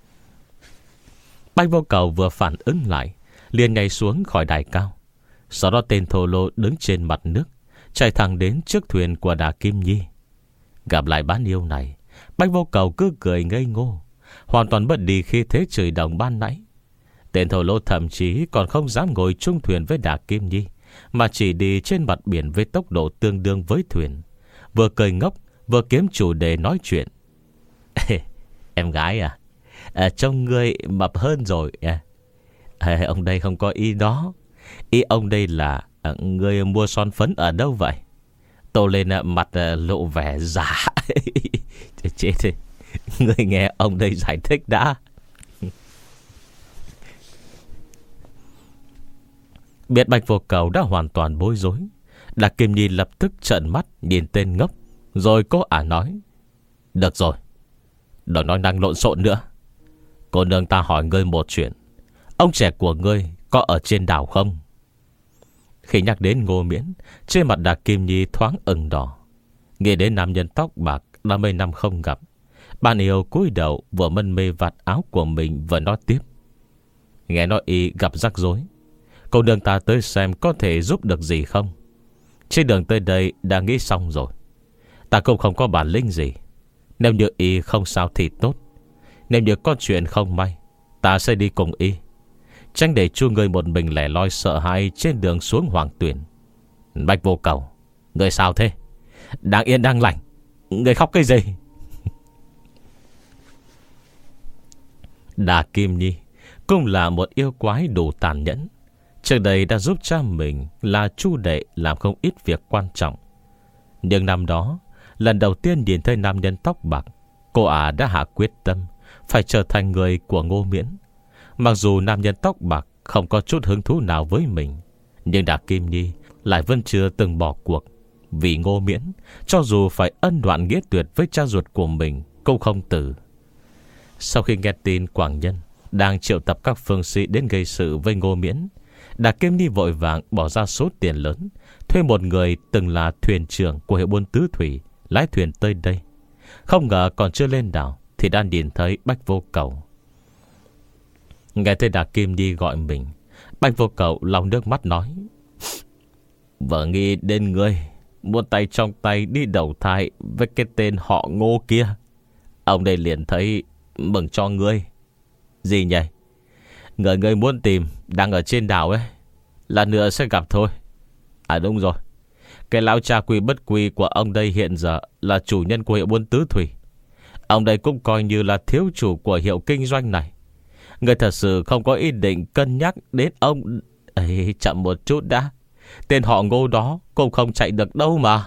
Bách Vô Cầu vừa phản ứng lại, liền nhảy xuống khỏi đài cao. Sau đó tên thô lô đứng trên mặt nước, chạy thẳng đến trước thuyền của Đà Kim Nhi. Gặp lại bán yêu này, Bách Vô Cầu cứ cười ngây ngô, hoàn toàn mất đi khi thế trời đồng ban nãy. Tên thổ lô thậm chí còn không dám ngồi chung thuyền với Đà Kim Nhi, mà chỉ đi trên mặt biển với tốc độ tương đương với thuyền. Vừa cười ngốc, vừa kiếm chủ đề nói chuyện. Em gái à, à trông ngươi mập hơn rồi à. À, ông đây không có ý đó. Ý ông đây là à, ngươi mua son phấn ở đâu vậy? Tô lên à, mặt à, lộ vẻ giả. Chết thế. Ngươi nghe ông đây giải thích đã. Biết Bạch Vô Cầu đã hoàn toàn bối rối, Đà Kim Nhi lập tức trợn mắt nhìn tên ngốc, rồi cô ả nói: Được rồi, đừng nói năng lộn xộn nữa. Cô nương ta hỏi ngươi một chuyện, ông trẻ của ngươi có ở trên đảo không? Khi nhắc đến Ngô Miễn, trên mặt Đà Kim Nhi thoáng ửng đỏ. Nghĩ đến nam nhân tóc bạc đã mấy năm không gặp, bạn yêu cúi đầu vừa mân mê vạt áo của mình vừa nói tiếp: Nghe nói y gặp rắc rối, cô nương ta tới xem có thể giúp được gì không. Trên đường tới đây đã nghĩ xong rồi. Ta cũng không có bản lĩnh gì. Nếu như y không sao thì tốt. Nếu như có chuyện không may, ta sẽ đi cùng y, tránh để chu người một mình lẻ loi sợ hãi trên đường xuống Hoàng Tuyển. Bạch Vô Cầu, người sao thế? Đang yên đang lành, người khóc cái gì? Đà Kim Nhi cũng là một yêu quái đủ tàn nhẫn. Trước đây đã giúp cha mình là Chu Đệ làm không ít việc quan trọng. Nhưng năm đó, lần đầu tiên nhìn thấy nam nhân tóc bạc, cô ả đã hạ quyết tâm phải trở thành người của Ngô Miễn. Mặc dù nam nhân tóc bạc không có chút hứng thú nào với mình, nhưng Đà Kim Nhi lại vẫn chưa từng bỏ cuộc. Vì Ngô Miễn, cho dù phải ân đoạn nghĩa tuyệt với cha ruột của mình, cũng không từ. Sau khi nghe tin Quảng Nhân đang triệu tập các phương sĩ đến gây sự với Ngô Miễn, Đà Kim Nhi vội vàng bỏ ra số tiền lớn, thuê một người từng là thuyền trưởng của hiệu buôn tứ thủy lái thuyền tới đây. Không ngờ còn chưa lên đảo thì đã nhìn thấy Bách Vô Cầu. Nghe thấy Đà Kim Nhi gọi mình, Bách Vô Cầu lau nước mắt nói: Vợ nghĩ đến ngươi muốn tay trong tay đi đầu thai với cái tên họ Ngô kia. Ông đây liền thấy mừng cho ngươi. Gì nhỉ? Người ngươi muốn tìm đang ở trên đảo ấy, là nữa sẽ gặp thôi. À đúng rồi, cái lão cha Quy Bất Quy của ông đây hiện giờ là chủ nhân của hiệu buôn tứ thủy. Ông đây cũng coi như là thiếu chủ của hiệu kinh doanh này. Người thật sự không có ý định cân nhắc đến ông ấy. Chậm một chút đã. Tên họ Ngô đó cũng không chạy được đâu mà.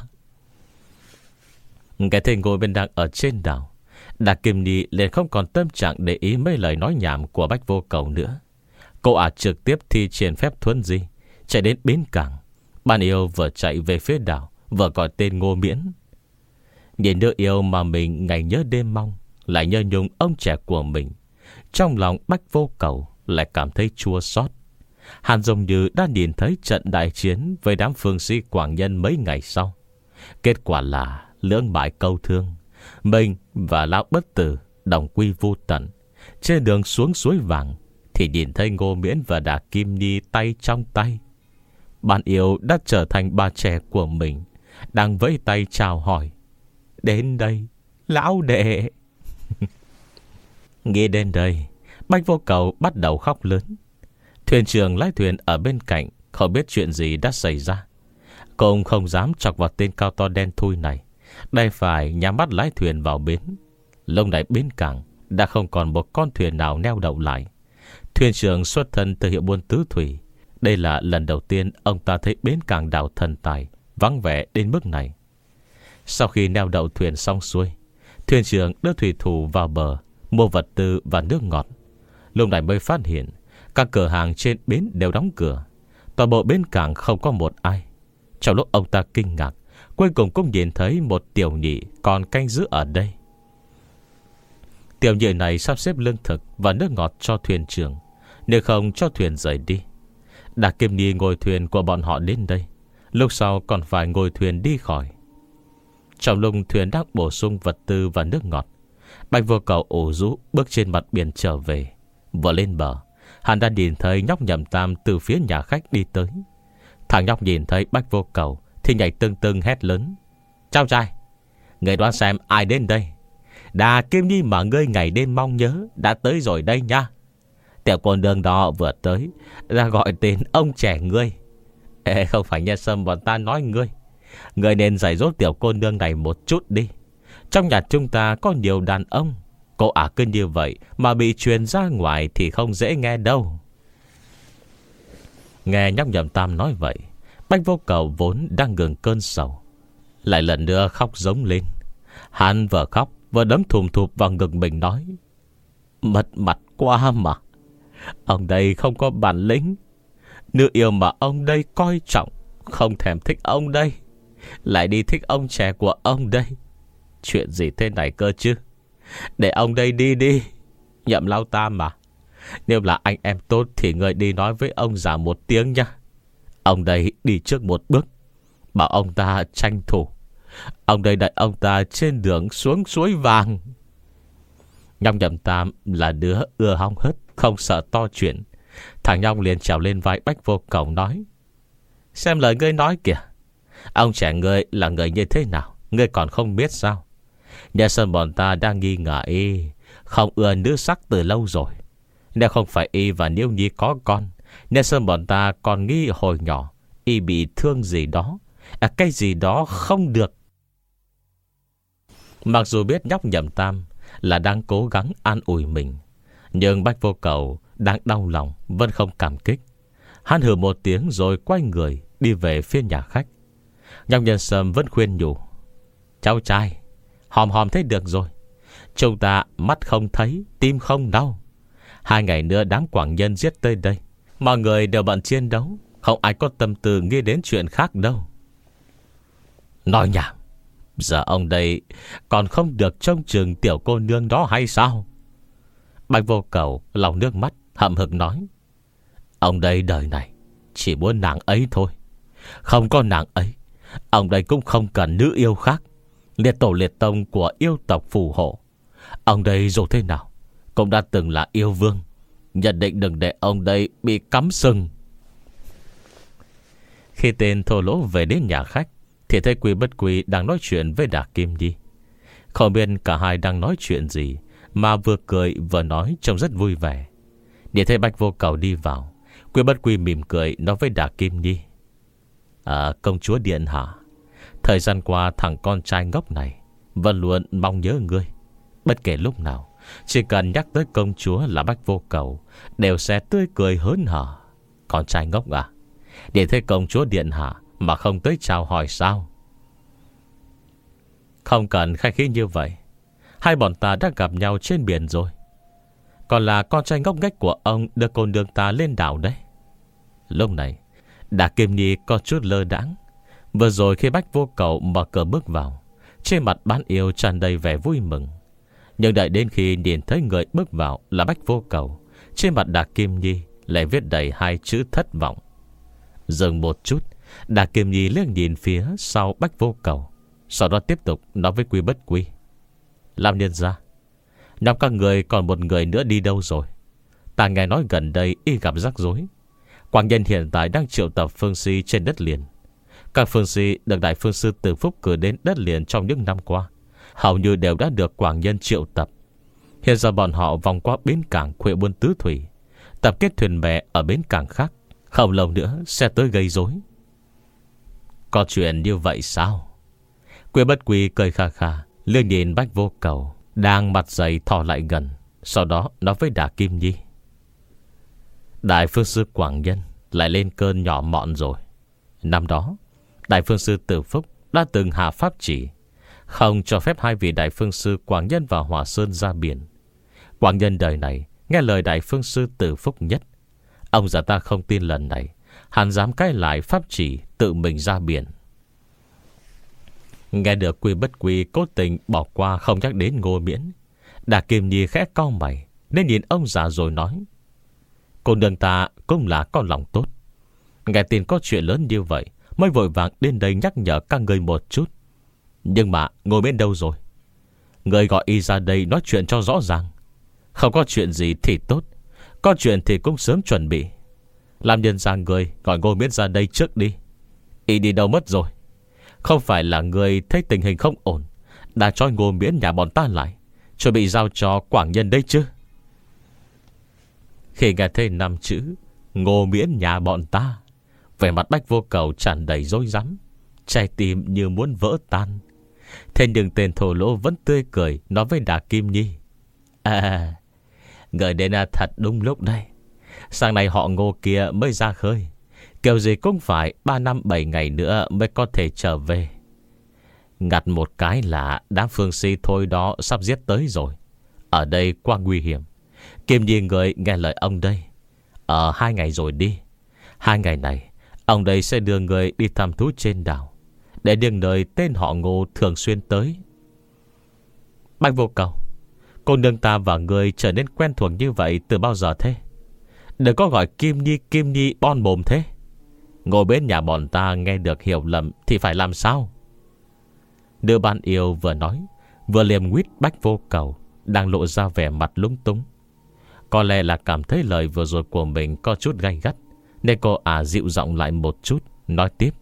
Cái tên Ngô bên đang ở trên đảo, Đà Kim Nhi liền không còn tâm trạng để ý mấy lời nói nhảm của Bách Vô Cầu nữa. Cô ả trực tiếp thi triển phép thuần di, chạy đến bến cảng. Bạn yêu vừa chạy về phía đảo, vừa gọi tên Ngô Miễn. Nhìn đứa yêu mà mình ngày nhớ đêm mong, lại nhớ nhung ông trẻ của mình, trong lòng Bách Vô Cầu lại cảm thấy chua xót. Hàn giống như đã nhìn thấy trận đại chiến với đám phương sĩ Quảng Nhân mấy ngày sau. Kết quả là lưỡng bại câu thương, mình và lão bất tử đồng quy vu tận. Trên đường xuống suối vàng thì nhìn thấy Ngô Miễn và Đà Kim Nhi tay trong tay. Bạn yêu đã trở thành bà trẻ của mình, đang vẫy tay chào hỏi: Đến đây lão đệ. Nghĩ đến đây, Bách Vô Cầu bắt đầu khóc lớn. Thuyền trưởng lái thuyền ở bên cạnh không biết chuyện gì đã xảy ra, cũng không dám chọc vào tên cao to đen thui này, đành phải nhắm mắt lái thuyền vào bến. Lúc này bến cảng đã không còn một con thuyền nào neo đậu lại. Thuyền trưởng xuất thân từ hiệu buôn tứ thủy, Đây là lần đầu tiên ông ta thấy bến cảng đảo Thần Tài vắng vẻ đến mức này. Sau khi neo đậu thuyền xong xuôi, thuyền trưởng đưa thủy thủ vào bờ mua vật tư và nước ngọt. Lúc này mới phát hiện các cửa hàng trên bến đều đóng cửa. Toàn bộ bến cảng không có một ai. Trong lúc ông ta kinh ngạc, cuối cùng cũng nhìn thấy một tiểu nhị còn canh giữ ở đây. Tiểu nhị này sắp xếp lương thực và nước ngọt cho thuyền trưởng, nếu không cho thuyền rời đi. Đạc Kim Nhi ngồi thuyền của bọn họ đến đây, lúc sau còn phải ngồi thuyền đi khỏi. Trong lúc thuyền đang bổ sung vật tư và nước ngọt, Bạch Vô Cầu ủ rũ bước trên mặt biển trở về. Vừa lên bờ, hắn đã nhìn thấy nhóc Nhậm Tam từ phía nhà khách đi tới. Thằng nhóc nhìn thấy Bạch Vô Cầu thì nhảy tưng tưng hét lớn: "Cháu trai, người đoán xem ai đến đây?" "Đà Kim Nhi mà ngươi ngày đêm mong nhớ đã tới rồi đây nha. Tiểu cô nương đó vừa tới ra gọi tên ông trẻ ngươi." "Ê, không phải Nhân Sâm bọn ta nói ngươi. Ngươi nên dạy dỗ tiểu cô nương này một chút đi. Trong nhà chúng ta có nhiều đàn ông, cô ả cứ như vậy mà bị truyền ra ngoài thì không dễ nghe đâu." Nghe nhóc Nhậm Tam nói vậy, Bạch Vô Cầu vốn đang ngừng cơn sầu lại lần nữa khóc giống lên. Hắn vừa khóc vừa đấm thùm thụp vào ngực mình nói: "Mất mặt quá mà. Ông đây không có bản lĩnh. Nữ yêu mà ông đây coi trọng không thèm thích ông đây, lại đi thích ông trẻ của ông đây. Chuyện gì thế này cơ chứ? Để ông đây đi đi. Nhậm Lão Tam mà, nếu là anh em tốt thì người đi nói với ông già một tiếng nha. Ông đây đi trước một bước, bảo ông ta tranh thủ. Ông đây đợi ông ta trên đường xuống suối vàng." Nhóc Nhậm Tam là đứa ưa hóng hớt, không sợ to chuyện. Thằng nhóc liền trèo lên vai Bạch Vô Cầu nói: "Xem lời ngươi nói kìa. Ông trẻ ngươi là người như thế nào, ngươi còn không biết sao? Nhà Sơn bọn ta đang nghi ngờ y không ưa nữ sắc từ lâu rồi. Nếu không phải y và Niêu Nhi có con, nhà Sơn bọn ta còn nghi hồi nhỏ y bị thương gì đó, à, cái gì đó không được." Mặc dù biết nhóc Nhậm Tam là đang cố gắng an ủi mình, nhưng Bạch Vô Cầu đang đau lòng vẫn không cảm kích. Hắn hừ một tiếng rồi quay người đi về phía nhà khách. Nhóc Nhân Sâm vẫn khuyên nhủ: "Cháu trai, hòm hòm thấy được rồi. Chúng ta mắt không thấy, tim không đau. Hai ngày nữa đám quảng nhân giết tới đây, mọi người đều bận chiến đấu, không ai có tâm tư nghĩ đến chuyện khác đâu." "Nói nhảm. Giờ ông đây còn không được trông chừng tiểu cô nương đó hay sao?" Bạch Vô Cầu lòng nước mắt hậm hực nói: "Ông đây đời này chỉ muốn nàng ấy thôi. Không có nàng ấy, ông đây cũng không cần nữ yêu khác. Liệt tổ liệt tông của yêu tộc phù hộ. Ông đây dù thế nào cũng đã từng là yêu vương, nhận định đừng để ông đây bị cắm sừng." Khi tên thô lỗ về đến nhà khách thì thấy Quy Bất Quy đang nói chuyện với Đạc Kim Nhi. Không biết cả hai đang nói chuyện gì mà vừa cười vừa nói trông rất vui vẻ. Để thấy Bạch Vô Cầu đi vào, Quy Bất Quy mỉm cười nói với Đạc Kim Nhi: "À, công chúa điện hạ, thời gian qua thằng con trai ngốc này vẫn luôn mong nhớ ngươi. Bất kể lúc nào, chỉ cần nhắc tới công chúa là Bạch Vô Cầu đều sẽ tươi cười hớn hở. Con trai ngốc à, để thấy công chúa điện hạ mà không tới chào hỏi sao?" "Không cần khách khí như vậy. Hai bọn ta đã gặp nhau trên biển rồi. Còn là con trai ngốc nghếch của ông đưa cô nương ta lên đảo đấy." Lúc này Đạc Kim Nhi có chút lơ đãng. Vừa rồi khi Bạch Vô Cầu mở cửa bước vào, trên mặt bán yêu tràn đầy vẻ vui mừng. Nhưng đợi đến khi nhìn thấy người bước vào là Bạch Vô Cầu, trên mặt Đạc Kim Nhi lại viết đầy hai chữ thất vọng. Dừng một chút, Đạc Kim Nhi liếc nhìn phía sau Bạch Vô Cầu, sau đó tiếp tục nói với Quy Bất Quy: "Làm nhân ra, nhóm các người còn một người nữa đi đâu rồi? Ta nghe nói gần đây y gặp rắc rối. Quảng nhân hiện tại đang triệu tập phương si trên đất liền. Các phương si được Đại Phương Sư Từ Phúc cử đến đất liền trong những năm qua hầu như đều đã được Quảng nhân triệu tập. Hiện giờ bọn họ vòng qua bến cảng Khuệ Buôn Tứ Thủy, tập kết thuyền bè ở bến cảng khác, không lâu nữa sẽ tới gây rối." "Có chuyện như vậy sao?" Quy Bất Quy cười kha kha, liếc nhìn Bạch Vô Cầu đang mặt dày thò lại gần, sau đó nói với Đà Kim Nhi: "Đại Phương Sư Quảng Nhân lại lên cơn nhỏ mọn rồi. Năm đó Đại Phương Sư Tử Phúc đã từng hạ pháp chỉ không cho phép hai vị Đại Phương Sư Quảng Nhân và Hòa Sơn ra biển. Quảng Nhân đời này nghe lời Đại Phương Sư Tử Phúc nhất. Ông già ta không tin lần này hắn dám cãi lại pháp chỉ, tự mình ra biển. Nghe được Quy Bất Quy cố tình bỏ qua không nhắc đến Ngô Miễn, Đà Kim Nhi khẽ cau mày, nên nhìn ông già rồi nói: Cô nương ta cũng là con lòng tốt, nghe tin có chuyện lớn như vậy mới vội vàng đến đây nhắc nhở các người một chút. Nhưng mà Ngô Miễn đâu rồi? Người gọi y ra đây nói chuyện cho rõ ràng. Không có chuyện gì thì tốt, có chuyện thì cũng sớm chuẩn bị. Làm nhân ra người gọi Ngô Miễn ra đây trước đi. Y đi đâu mất rồi? Không phải là người thấy tình hình không ổn đã cho Ngô Miễn nhà bọn ta lại, chuẩn bị giao cho Quảng Nhân đây chứ? Khi nghe thấy năm chữ Ngô Miễn nhà bọn ta, vẻ mặt Bách Vô Cầu tràn đầy rối rắm, trái tim như muốn vỡ tan. Thế nhưng tên thổ lỗ vẫn tươi cười nói với Đà Kim Nhi: À, người đến là thật đúng lúc đây. Sáng nay họ Ngô kia mới ra khơi, kiểu gì cũng phải ba năm bảy ngày nữa mới có thể trở về. Ngặt một cái là đám phương si thôi đó sắp giết tới rồi. Ở đây quá nguy hiểm. Kim Nhi người nghe lời ông đây. Ở hai ngày rồi đi. Hai ngày này ông đây sẽ đưa người đi thăm thú trên đảo, để điên nơi tên họ Ngô thường xuyên tới. Bạch Vô Cầu, cô nương ta và người trở nên quen thuộc như vậy từ bao giờ thế? Đừng có gọi Kim Nhi Kim Nhi bon mồm thế. Ngồi bên nhà bọn ta nghe được hiểu lầm thì phải làm sao? Nữ ban yêu vừa nói vừa liềm nguyết Bách Vô Cầu, đang lộ ra vẻ mặt lúng túng. Có lẽ là cảm thấy lời vừa rồi của mình có chút gay gắt, nên cô ả dịu giọng lại một chút, nói tiếp: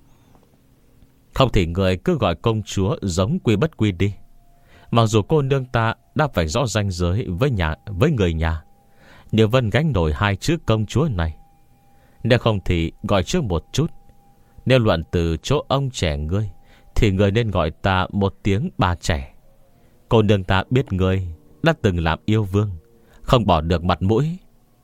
Không thì người cứ gọi công chúa giống Quy Bất Quy đi. Mặc dù cô nương ta đã phải rõ ranh giới với nhà với người nhà, nhưng vẫn gánh nổi hai chữ công chúa này. Nếu không thì gọi trước một chút. Nếu luận từ chỗ ông trẻ ngươi thì người nên gọi ta một tiếng bà trẻ. Cô nương ta biết ngươi đã từng làm yêu vương, không bỏ được mặt mũi.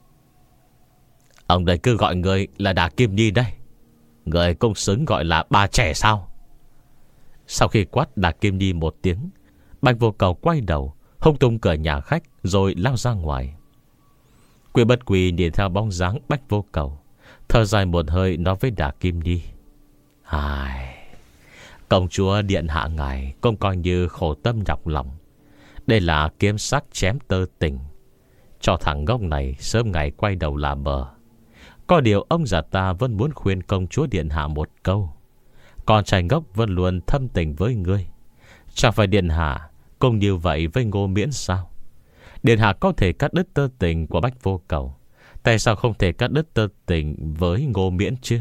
Ông đây cứ gọi người là Đà Kim Nhi đây. Người cũng xứng gọi là bà trẻ sao? Sau khi quát Đà Kim Nhi một tiếng, Bạch Vô Cầu quay đầu hung tung cửa nhà khách rồi lao ra ngoài. Quy Bất Quy nhìn theo bóng dáng Bạch Vô Cầu, thở dài một hơi nói với Đà Kim Nhi: Ai, công chúa điện hạ ngài cũng coi như khổ tâm nhọc lòng. Đây là kiếm sắc chém tơ tình, cho thằng ngốc này sớm ngày quay đầu là bờ. Có điều ông già ta vẫn muốn khuyên công chúa điện hạ một câu: Con trai ngốc vẫn luôn thâm tình với ngươi. Chẳng phải điện hạ cũng như vậy với Ngô Miễn sao? Điện hạ có thể cắt đứt tơ tình của Bách Vô Cầu, tại sao không thể cắt đứt tơ tình với Ngô Miễn chứ?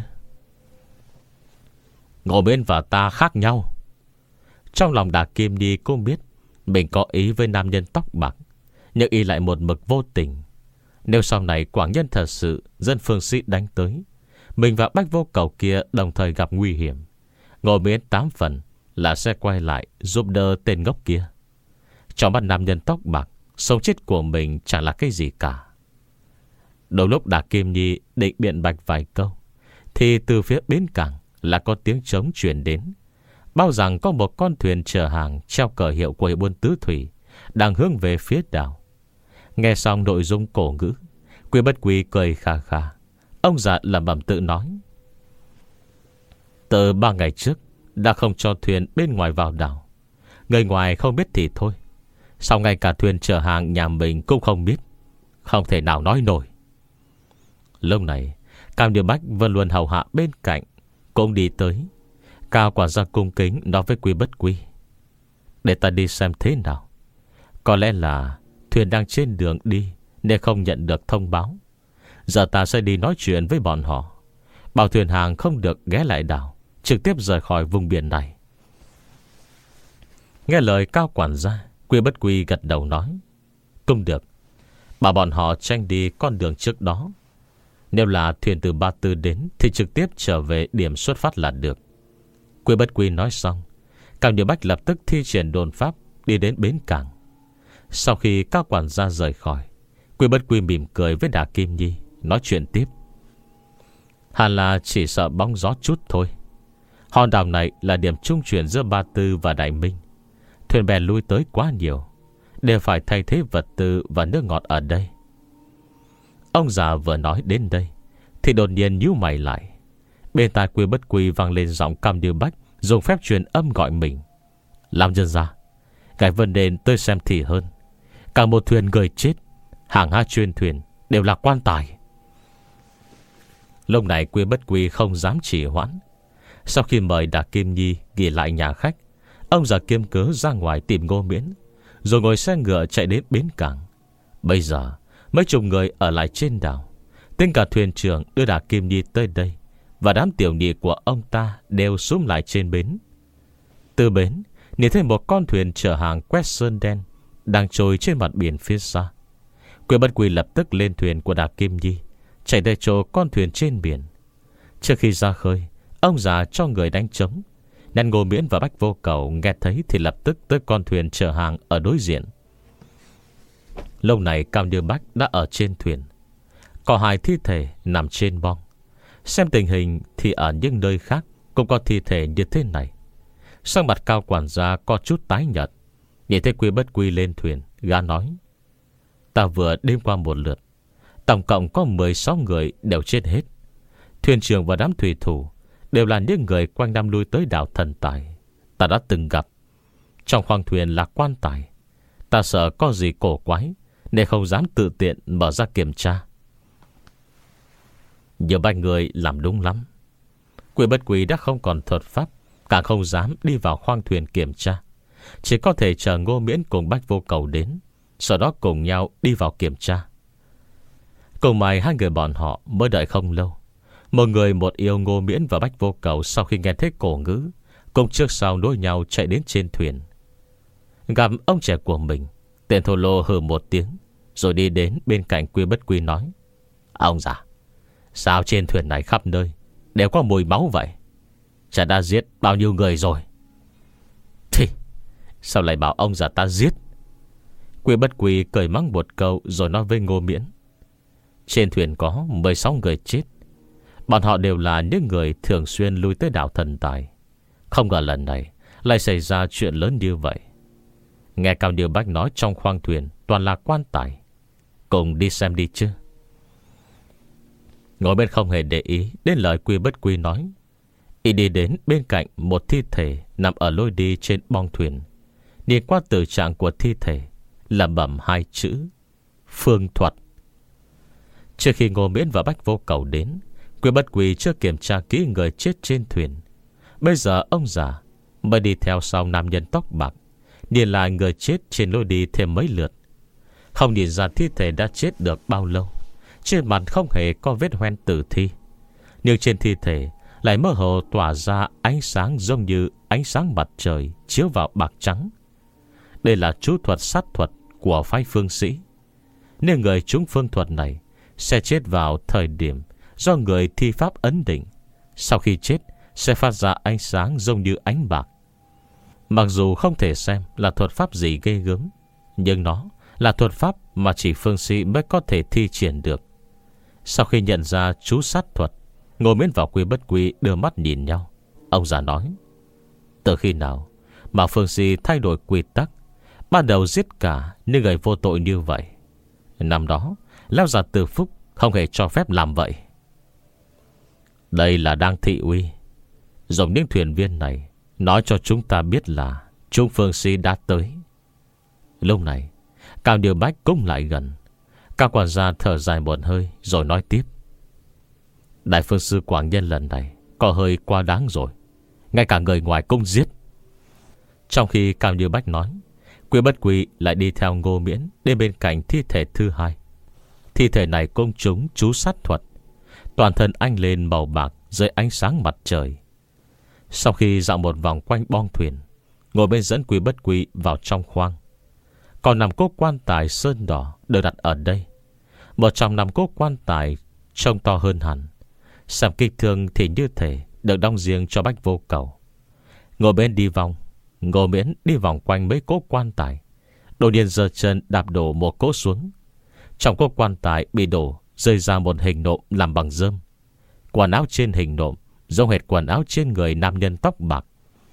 Ngô Miễn và ta khác nhau. Trong lòng Đà Kim Nhi cũng biết mình có ý với nam nhân tóc bạc, nhưng y lại một mực vô tình. Nếu sau này Quảng Nhân thật sự dân phương sĩ đánh tới, mình và Bách Vô Cầu kia đồng thời gặp nguy hiểm, Ngô Miễn tám phần là sẽ quay lại giúp đỡ tên ngốc kia. Trong mắt nam nhân tóc bạc, sống chết của mình chẳng là cái gì cả. Đầu lúc Đà Kim Nhi định biện bạch vài câu, thì từ phía bến cảng là có tiếng trống truyền đến, bao rằng có một con thuyền chở hàng treo cờ hiệu của Hiệp buôn Tứ Thủy đang hướng về phía đảo. Nghe xong nội dung cổ ngữ, Quy Bất Quy cười khà khà. Ông già lẩm bẩm tự nói: Từ ba ngày trước đã không cho thuyền bên ngoài vào đảo. Người ngoài không biết thì thôi, sau ngay cả thuyền chở hàng nhà mình cũng không biết, không thể nào nói nổi. Lúc này Cam Điêu Bách vẫn luôn hầu hạ bên cạnh cũng đi tới. Cao quản gia cung kính nói với Quy Bất Quy: Để ta đi xem thế nào. Có lẽ là thuyền đang trên đường đi nên không nhận được thông báo. Giờ ta sẽ đi nói chuyện với bọn họ, bảo thuyền hàng không được ghé lại đảo, trực tiếp rời khỏi vùng biển này. Nghe lời Cao quản gia, Quy Bất Quy gật đầu nói: Cũng được, bảo bọn họ tranh đi con đường trước đó. Nếu là thuyền từ Ba Tư đến thì trực tiếp trở về điểm xuất phát là được. Quy Bất Quy nói xong, Cao Điêu Bách lập tức thi triển đồn pháp đi đến bến cảng. Sau khi các quản gia rời khỏi, Quy Bất Quy mỉm cười với Đà Kim Nhi, nói chuyện tiếp: Hẳn là chỉ sợ bóng gió chút thôi. Hòn đảo này là điểm trung chuyển giữa Ba Tư và Đại Minh. Thuyền bè lui tới quá nhiều, đều phải thay thế vật tư và nước ngọt ở đây. Ông già vừa nói đến đây thì đột nhiên nhíu mày lại. Bên tai Quy Bất Quy vang lên giọng Cam Điêu Bách dùng phép truyền âm gọi mình. Làm dân ra, ngài Vân Đền tôi xem thì hơn. Cả một thuyền người chết, hàng hai chuyên thuyền đều là quan tài. Lúc này Quy Bất Quy không dám trì hoãn. Sau khi mời Đà Kim Nhi nghỉ lại nhà khách, ông già kiếm cớ ra ngoài tìm Ngô Miễn, rồi ngồi xe ngựa chạy đến bến cảng. Bây giờ mấy chục người ở lại trên đảo, tính cả thuyền trưởng đưa Đà Kim Nhi tới đây, và đám tiểu nhị của ông ta đều xúm lại trên bến. Từ bến nhìn thấy một con thuyền chở hàng quét sơn đen đang trôi trên mặt biển phía xa. Quy Bất Quy lập tức lên thuyền của Đà Kim Nhi, chạy tới chỗ con thuyền trên biển. Trước khi ra khơi, ông già cho người đánh trống, nên Ngô Miễn và Bách Vô Cầu nghe thấy thì lập tức tới con thuyền chở hàng ở đối diện. Lúc này Cam Điêu Bách đã ở trên thuyền. Có hai thi thể nằm trên bong. Xem tình hình thì ở những nơi khác cũng có thi thể như thế này. Sang mặt Cao quản gia có chút tái nhợt. Nhìn thấy Quy Bất Quy lên thuyền, gã nói: Ta vừa đêm qua một lượt, tổng cộng có mười sáu người đều chết hết. Thuyền trưởng và đám thủy thủ đều là những người quanh năm lui tới đảo Thần Tài. Ta đã từng gặp. Trong khoang thuyền là quan tài. Ta sợ có gì cổ quái nên không dám tự tiện mở ra kiểm tra. Nhiều ba người làm đúng lắm. Quy Bất Quy đã không còn thuật pháp, càng không dám đi vào khoang thuyền kiểm tra. Chỉ có thể chờ Ngô Miễn cùng Bách Vô Cầu đến, sau đó cùng nhau đi vào kiểm tra. Cùng may hai người bọn họ mới đợi không lâu. Một người một yêu Ngô Miễn và Bách Vô Cầu sau khi nghe thấy cổ ngữ, cùng trước sau nối nhau chạy đến trên thuyền. Gặp ông trẻ của mình, tên thô lô hừ một tiếng, rồi đi đến bên cạnh Quy Bất Quy nói: Ông già, sao trên thuyền này khắp nơi đều có mùi máu vậy? Chả đã giết bao nhiêu người rồi? Thì sao lại bảo ông già ta giết? Quy Bất Quy cười mắng một câu rồi nói với Ngô Miễn: Trên thuyền có mười sáu người chết. Bọn họ đều là những người thường xuyên lui tới đảo Thần Tài. Không ngờ lần này lại xảy ra chuyện lớn như vậy. Nghe Cao Điêu Bách nói trong khoang thuyền toàn là quan tài. Cùng đi xem đi chứ. Ngồi bên không hề để ý đến lời Quy Bất Quy nói. Y đi đến bên cạnh một thi thể nằm ở lối đi trên bong thuyền. Nhìn qua tử trạng của thi thể, lẩm bẩm hai chữ: Phương Thuật. Trước khi Ngô Miễn và Bách Vô Cầu đến, Quy Bất Quy chưa kiểm tra kỹ người chết trên thuyền. Bây giờ ông già mới đi theo sau nam nhân tóc bạc, nhìn lại người chết trên lối đi thêm mấy lượt. Không nhìn ra thi thể đã chết được bao lâu. Trên mặt không hề có vết hoen tử thi, nhưng trên thi thể lại mơ hồ tỏa ra ánh sáng giống như ánh sáng mặt trời chiếu vào bạc trắng. Đây là chú thuật sát thuật của phái phương sĩ. Nên người trúng phương thuật này sẽ chết vào thời điểm do người thi pháp ấn định. Sau khi chết sẽ phát ra ánh sáng giống như ánh bạc. Mặc dù không thể xem là thuật pháp gì ghê gớm, nhưng nó là thuật pháp mà chỉ phương sĩ mới có thể thi triển được. Sau khi nhận ra chú sát thuật, Ngô Miễn và Quy Bất Quy đưa mắt nhìn nhau. Ông già nói: Từ khi nào mà phương sĩ thay đổi quy tắc, ban đầu giết cả những người vô tội như vậy? Năm đó lão già Từ Phúc không hề cho phép làm vậy. Đây là đang thị uy, dùng những thuyền viên này nói cho chúng ta biết là Trung phương sĩ đã tới. Lúc này Cao Điêu Bách cũng lại gần. Các quản gia thở dài một hơi rồi nói tiếp: Đại phương sư Quảng Nhân lần này có hơi quá đáng rồi. Ngay cả người ngoài cũng giết. Trong khi Cao Điêu Bách nói, Quy Bất Quy lại đi theo Ngô Miễn đến bên cạnh thi thể thứ hai. Thi thể này cũng trúng chú sát thuật. Toàn thân anh lên màu bạc dưới ánh sáng mặt trời. Sau khi dạo một vòng quanh bong thuyền, ngồi bên dẫn Quy Bất Quy vào trong khoang. Còn nằm cốt quan tài sơn đỏ được đặt ở đây. Một trong năm cốt quan tài trông to hơn hẳn. Xem kích thước thì như thể được đong riêng cho Bách Vô Cầu. Ngồi bên đi vòng, Ngô Miễn đi vòng quanh mấy cốt quan tài. Đột nhiên giơ chân đạp đổ một cốt xuống. Trong cốt quan tài bị đổ rơi ra một hình nộm làm bằng rơm. Quần áo trên hình nộm giống hệt quần áo trên người nam nhân tóc bạc.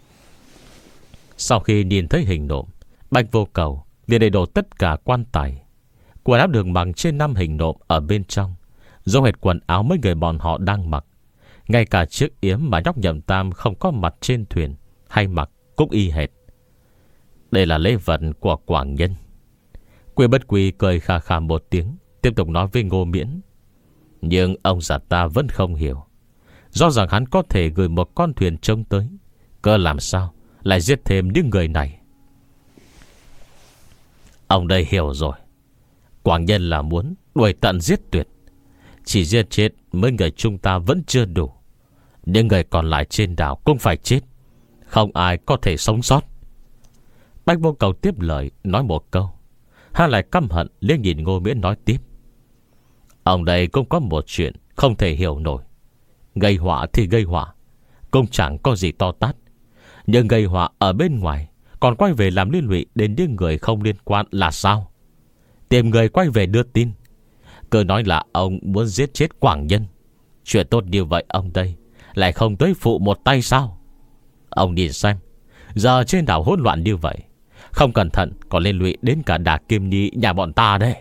Sau khi nhìn thấy hình nộm, Bạch Vô Cầu liền đầy đổ tất cả quan tài. Quần áo được mặc trên năm hình nộm ở bên trong giống hệt quần áo mấy người bọn họ đang mặc. Ngay cả chiếc yếm mà nhóc Nhậm Tam không có mặt trên thuyền hay mặc cũng y hệt. Đây là lễ vật của Quảng Nhân. Quy Bất Quy cười khà khà một tiếng, tiếp tục nói với Ngô Miễn. Nhưng ông già ta vẫn không hiểu. Rõ ràng hắn có thể gửi một con thuyền trông tới, cơ làm sao lại giết thêm những người này? Ông đây hiểu rồi. Quảng Nhân là muốn đuổi tận giết tuyệt. Chỉ giết chết mấy người chúng ta vẫn chưa đủ. Những người còn lại trên đảo cũng phải chết. Không ai có thể sống sót. Bạch Vô Cầu tiếp lời nói một câu. Hắn lại căm hận liếc nhìn Ngô Miễn nói tiếp. Ông đây cũng có một chuyện không thể hiểu nổi. Gây họa thì gây họa, cũng chẳng có gì to tát. Nhưng gây họa ở bên ngoài còn quay về làm liên lụy đến những người không liên quan là sao? Tìm người quay về đưa tin, cứ nói là ông muốn giết chết Quảng Nhân. Chuyện tốt như vậy ông đây lại không tới phụ một tay sao? Ông nhìn xem, giờ trên đảo hỗn loạn như vậy, không cẩn thận còn liên lụy đến cả Đả Kim Nhi nhà bọn ta đấy.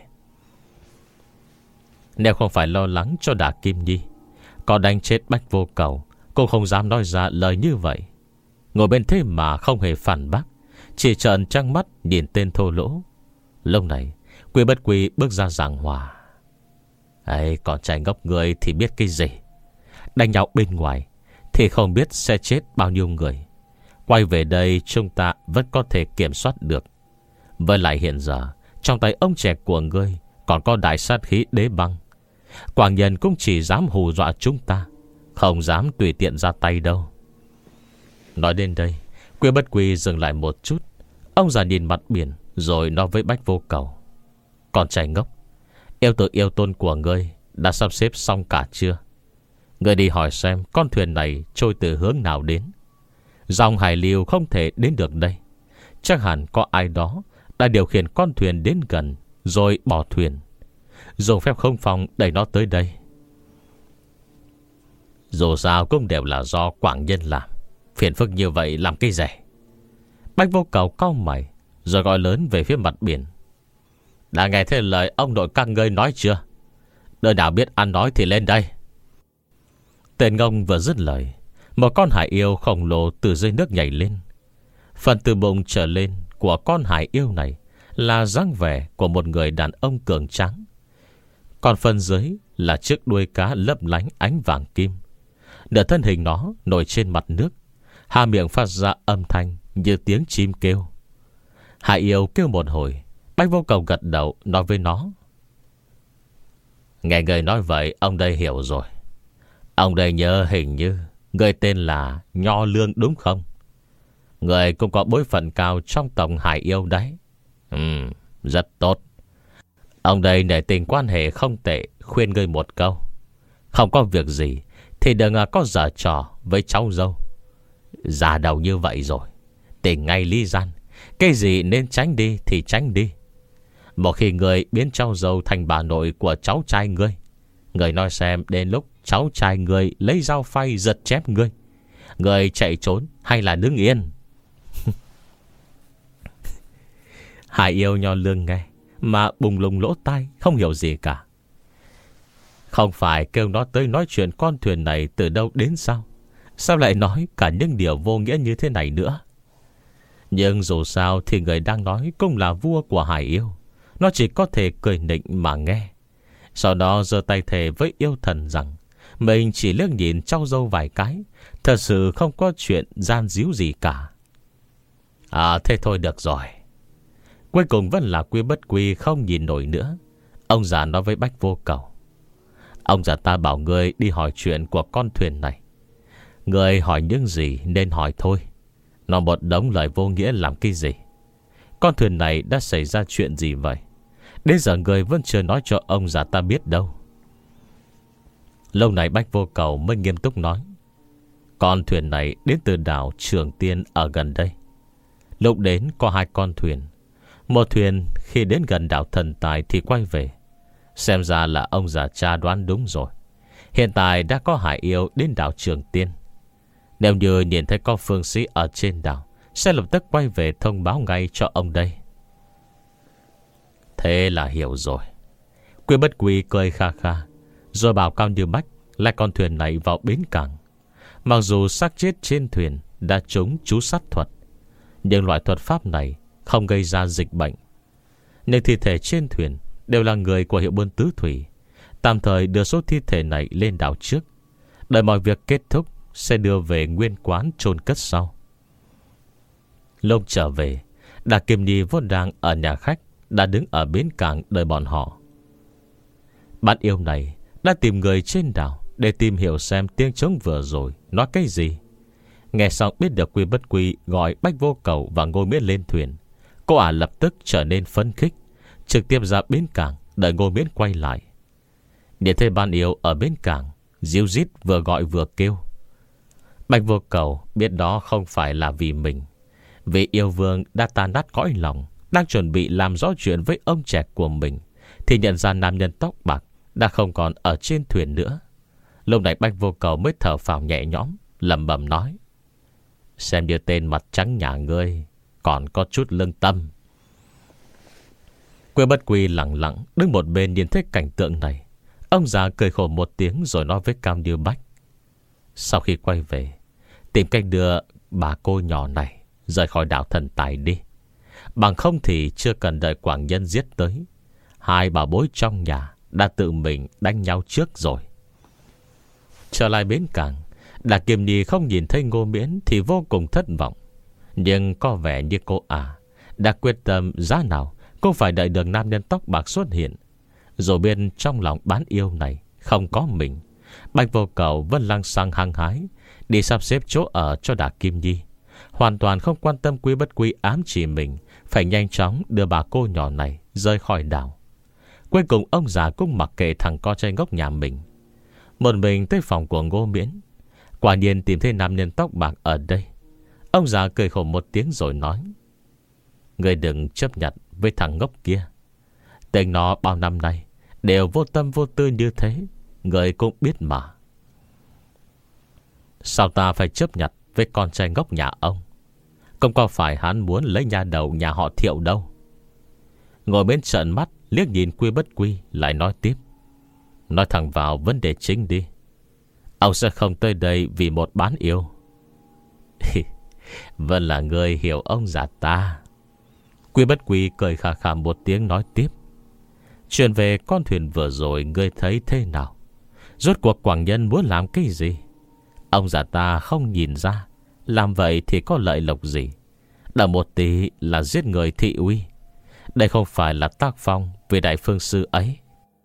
Nếu không phải lo lắng cho Đả Kim Nhi, có đánh chết Bạch Vô Cầu, cô không dám nói ra lời như vậy. Ngồi bên thế mà không hề phản bác, chỉ trợn trăng mắt nhìn tên thô lỗ. Lúc này Quy Bất Quy bước ra giảng hòa. Ấy, con trai ngốc người thì biết cái gì? Đánh nhau bên ngoài thì không biết sẽ chết bao nhiêu người. Quay về đây chúng ta vẫn có thể kiểm soát được. Với lại hiện giờ trong tay ông trẻ của ngươi còn có đại sát khí đế băng. Quảng Nhân cũng chỉ dám hù dọa chúng ta, không dám tùy tiện ra tay đâu. Nói đến đây, Quy Bất Quy dừng lại một chút. Ông già nhìn mặt biển rồi nói với Bạch Vô Cầu. Con trai ngốc, yêu tự yêu tôn của ngươi đã sắp xếp xong cả chưa? Ngươi đi hỏi xem con thuyền này trôi từ hướng nào đến. Dòng hải lưu không thể đến được đây. Chắc hẳn có ai đó đã điều khiển con thuyền đến gần rồi bỏ thuyền, dùng phép không phòng đẩy nó tới đây. Dù sao cũng đều là do Quảng Nhân làm. Phiền phức như vậy làm cái rẻ? Bạch Vô Cầu cau mày rồi gọi lớn về phía mặt biển. Đã nghe thấy lời ông nội các ngươi nói chưa? Đời nào biết ăn nói thì lên đây. Tên ngông vừa dứt lời, một con hải yêu khổng lồ từ dưới nước nhảy lên. Phần từ bụng trở lên của con hải yêu này là dáng vẻ của một người đàn ông cường tráng, còn phần dưới là chiếc đuôi cá lấp lánh ánh vàng kim. Nửa thân hình nó nổi trên mặt nước, hà miệng phát ra âm thanh như tiếng chim kêu. Hải yêu kêu một hồi, Bạch Vô Cầu gật đầu nói với nó. Nghe người nói vậy ông đây hiểu rồi. Ông đây nhớ hình như người tên là Nho Lương đúng không? Người cũng có bối phận cao trong tổng hải yêu đấy. Ừ, rất tốt. Ông đây nể tình quan hệ không tệ, khuyên ngươi một câu. Không có việc gì thì đừng có giở trò với cháu dâu. Già đầu như vậy rồi, tình ngay lý gian, cái gì nên tránh đi thì tránh đi. Một khi người biến cháu dâu thành bà nội của cháu trai ngươi, người nói xem đến lúc cháu trai người lấy dao phay giật chép ngươi, người chạy trốn hay là đứng yên? Hải yêu Nho Lương nghe mà bùng lùng lỗ tai, không hiểu gì cả. Không phải kêu nó tới nói chuyện con thuyền này từ đâu đến sao? Sao lại nói cả những điều vô nghĩa như thế này nữa? Nhưng dù sao thì người đang nói cũng là vua của hải yêu. Nó chỉ có thể cười nịnh mà nghe. Sau đó giơ tay thề với yêu thần rằng mình chỉ liếc nhìn cháu dâu vài cái, thật sự không có chuyện gian díu gì cả. À thế thôi được rồi. Cuối cùng vẫn là Quy Bất Quy không nhìn nổi nữa. Ông già nói với Bạch Vô Cầu. Ông già ta bảo ngươi đi hỏi chuyện của con thuyền này. Ngươi hỏi những gì nên hỏi thôi. Nó một đống lời vô nghĩa làm cái gì? Con thuyền này đã xảy ra chuyện gì vậy? Đến giờ ngươi vẫn chưa nói cho ông già ta biết đâu. Lâu này Bạch Vô Cầu mới nghiêm túc nói. Con thuyền này đến từ đảo Trường Tiên ở gần đây. Lúc đến có hai con thuyền. Một thuyền khi đến gần đảo Thần Tài thì quay về. Xem ra là ông già cha đoán đúng rồi. Hiện tại đã có hải yêu đến đảo Trường Tiên. Nếu như nhìn thấy có phương sĩ ở trên đảo, sẽ lập tức quay về thông báo ngay cho ông đây. Thế là hiểu rồi. Quy Bất Quy cười kha kha, rồi bảo Cao Như Bách lại con thuyền này vào bến cảng. Mặc dù xác chết trên thuyền đã trúng chú sát thuật, nhưng loại thuật pháp này không gây ra dịch bệnh. Nhưng thi thể trên thuyền đều là người của hiệu buôn tứ thủy. Tạm thời đưa số thi thể này lên đảo trước, đợi mọi việc kết thúc sẽ đưa về nguyên quán chôn cất sau. Lúc trở về, Đà Kim Nhi vốn đang ở nhà khách đã đứng ở bến cảng đợi bọn họ. Bạn yêu này đã tìm người trên đảo để tìm hiểu xem tiếng trống vừa rồi nói cái gì. Nghe xong biết được Quy Bất Quy gọi Bách Vô Cầu và Ngô Miễn lên thuyền, cô ả lập tức trở nên phấn khích, trực tiếp ra bến cảng đợi Ngô Miễn quay lại. Nhìn thấy bạn yêu ở bến cảng, díu dít vừa gọi vừa kêu. Bách Vô Cầu biết đó không phải là vì mình, vì yêu vương đã tan nát cõi lòng, đang chuẩn bị làm rõ chuyện với ông trẻ của mình, thì nhận ra nam nhân tóc bạc đã không còn ở trên thuyền nữa. Lúc này Bách Vô Cầu mới thở phào nhẹ nhõm, lẩm bẩm nói: xem như tên mặt trắng nhà ngươi còn có chút lương tâm. Quy Bất Quy lặng lặng đứng một bên nhìn thấy cảnh tượng này. Ông già cười khổ một tiếng rồi nói với Cao Như Bách: sau khi quay về, tìm cách đưa bà cô nhỏ này rời khỏi đảo Thần Tài đi. Bằng không thì chưa cần đợi Quảng Nhân giết tới, hai bà bối trong nhà đã tự mình đánh nhau trước rồi. Trở lại bến cảng, Đà Kiềm Nhi không nhìn thấy Ngô Miễn thì vô cùng thất vọng. Nhưng có vẻ như cô à đã quyết tâm giá nào cũng phải đợi được nam nhân tóc bạc xuất hiện. Rồi bên trong lòng bán yêu này không có mình, Bạch Vô Cầu vẫn lăng xăng hăng hái đi sắp xếp chỗ ở cho Đà Kim Nhi, hoàn toàn không quan tâm Quy Bất Quy ám chỉ mình phải nhanh chóng đưa bà cô nhỏ này rời khỏi đảo. Cuối cùng ông già cũng mặc kệ thằng con trai ngốc nhà mình, một mình tới phòng của Ngô Miễn. Quả nhiên tìm thấy nam nhân tóc bạc ở đây. Ông già cười khổ một tiếng rồi nói: người đừng chấp nhận với thằng ngốc kia. Tên nó bao năm nay đều vô tâm vô tư như thế, người cũng biết mà. Sao ta phải chấp nhận với con trai ngốc nhà ông? Không có phải hắn muốn lấy nhà đầu nhà họ Thiệu đâu. Ngồi bên trợn mắt liếc nhìn Quy Bất Quy, lại nói tiếp: nói thẳng vào vấn đề chính đi. Ông sẽ không tới đây vì một bán yêu. Vẫn là người hiểu ông già ta. Quy Bất Quy cười khà khà một tiếng nói tiếp: chuyện về con thuyền vừa rồi ngươi thấy thế nào? Rốt cuộc Quảng Nhân muốn làm cái gì? Ông già ta không nhìn ra làm vậy thì có lợi lộc gì. Đã một tí là giết người thị uy. Đây không phải là tác phong về đại phương sư ấy.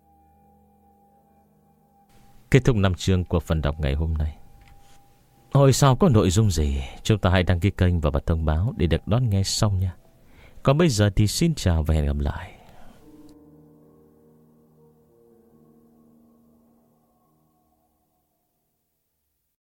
Kết thúc năm chương của phần đọc ngày hôm nay. Hồi sau có nội dung gì, chúng ta hãy đăng ký kênh và bật thông báo để được đón nghe sau nha. Còn bây giờ thì xin chào và hẹn gặp lại.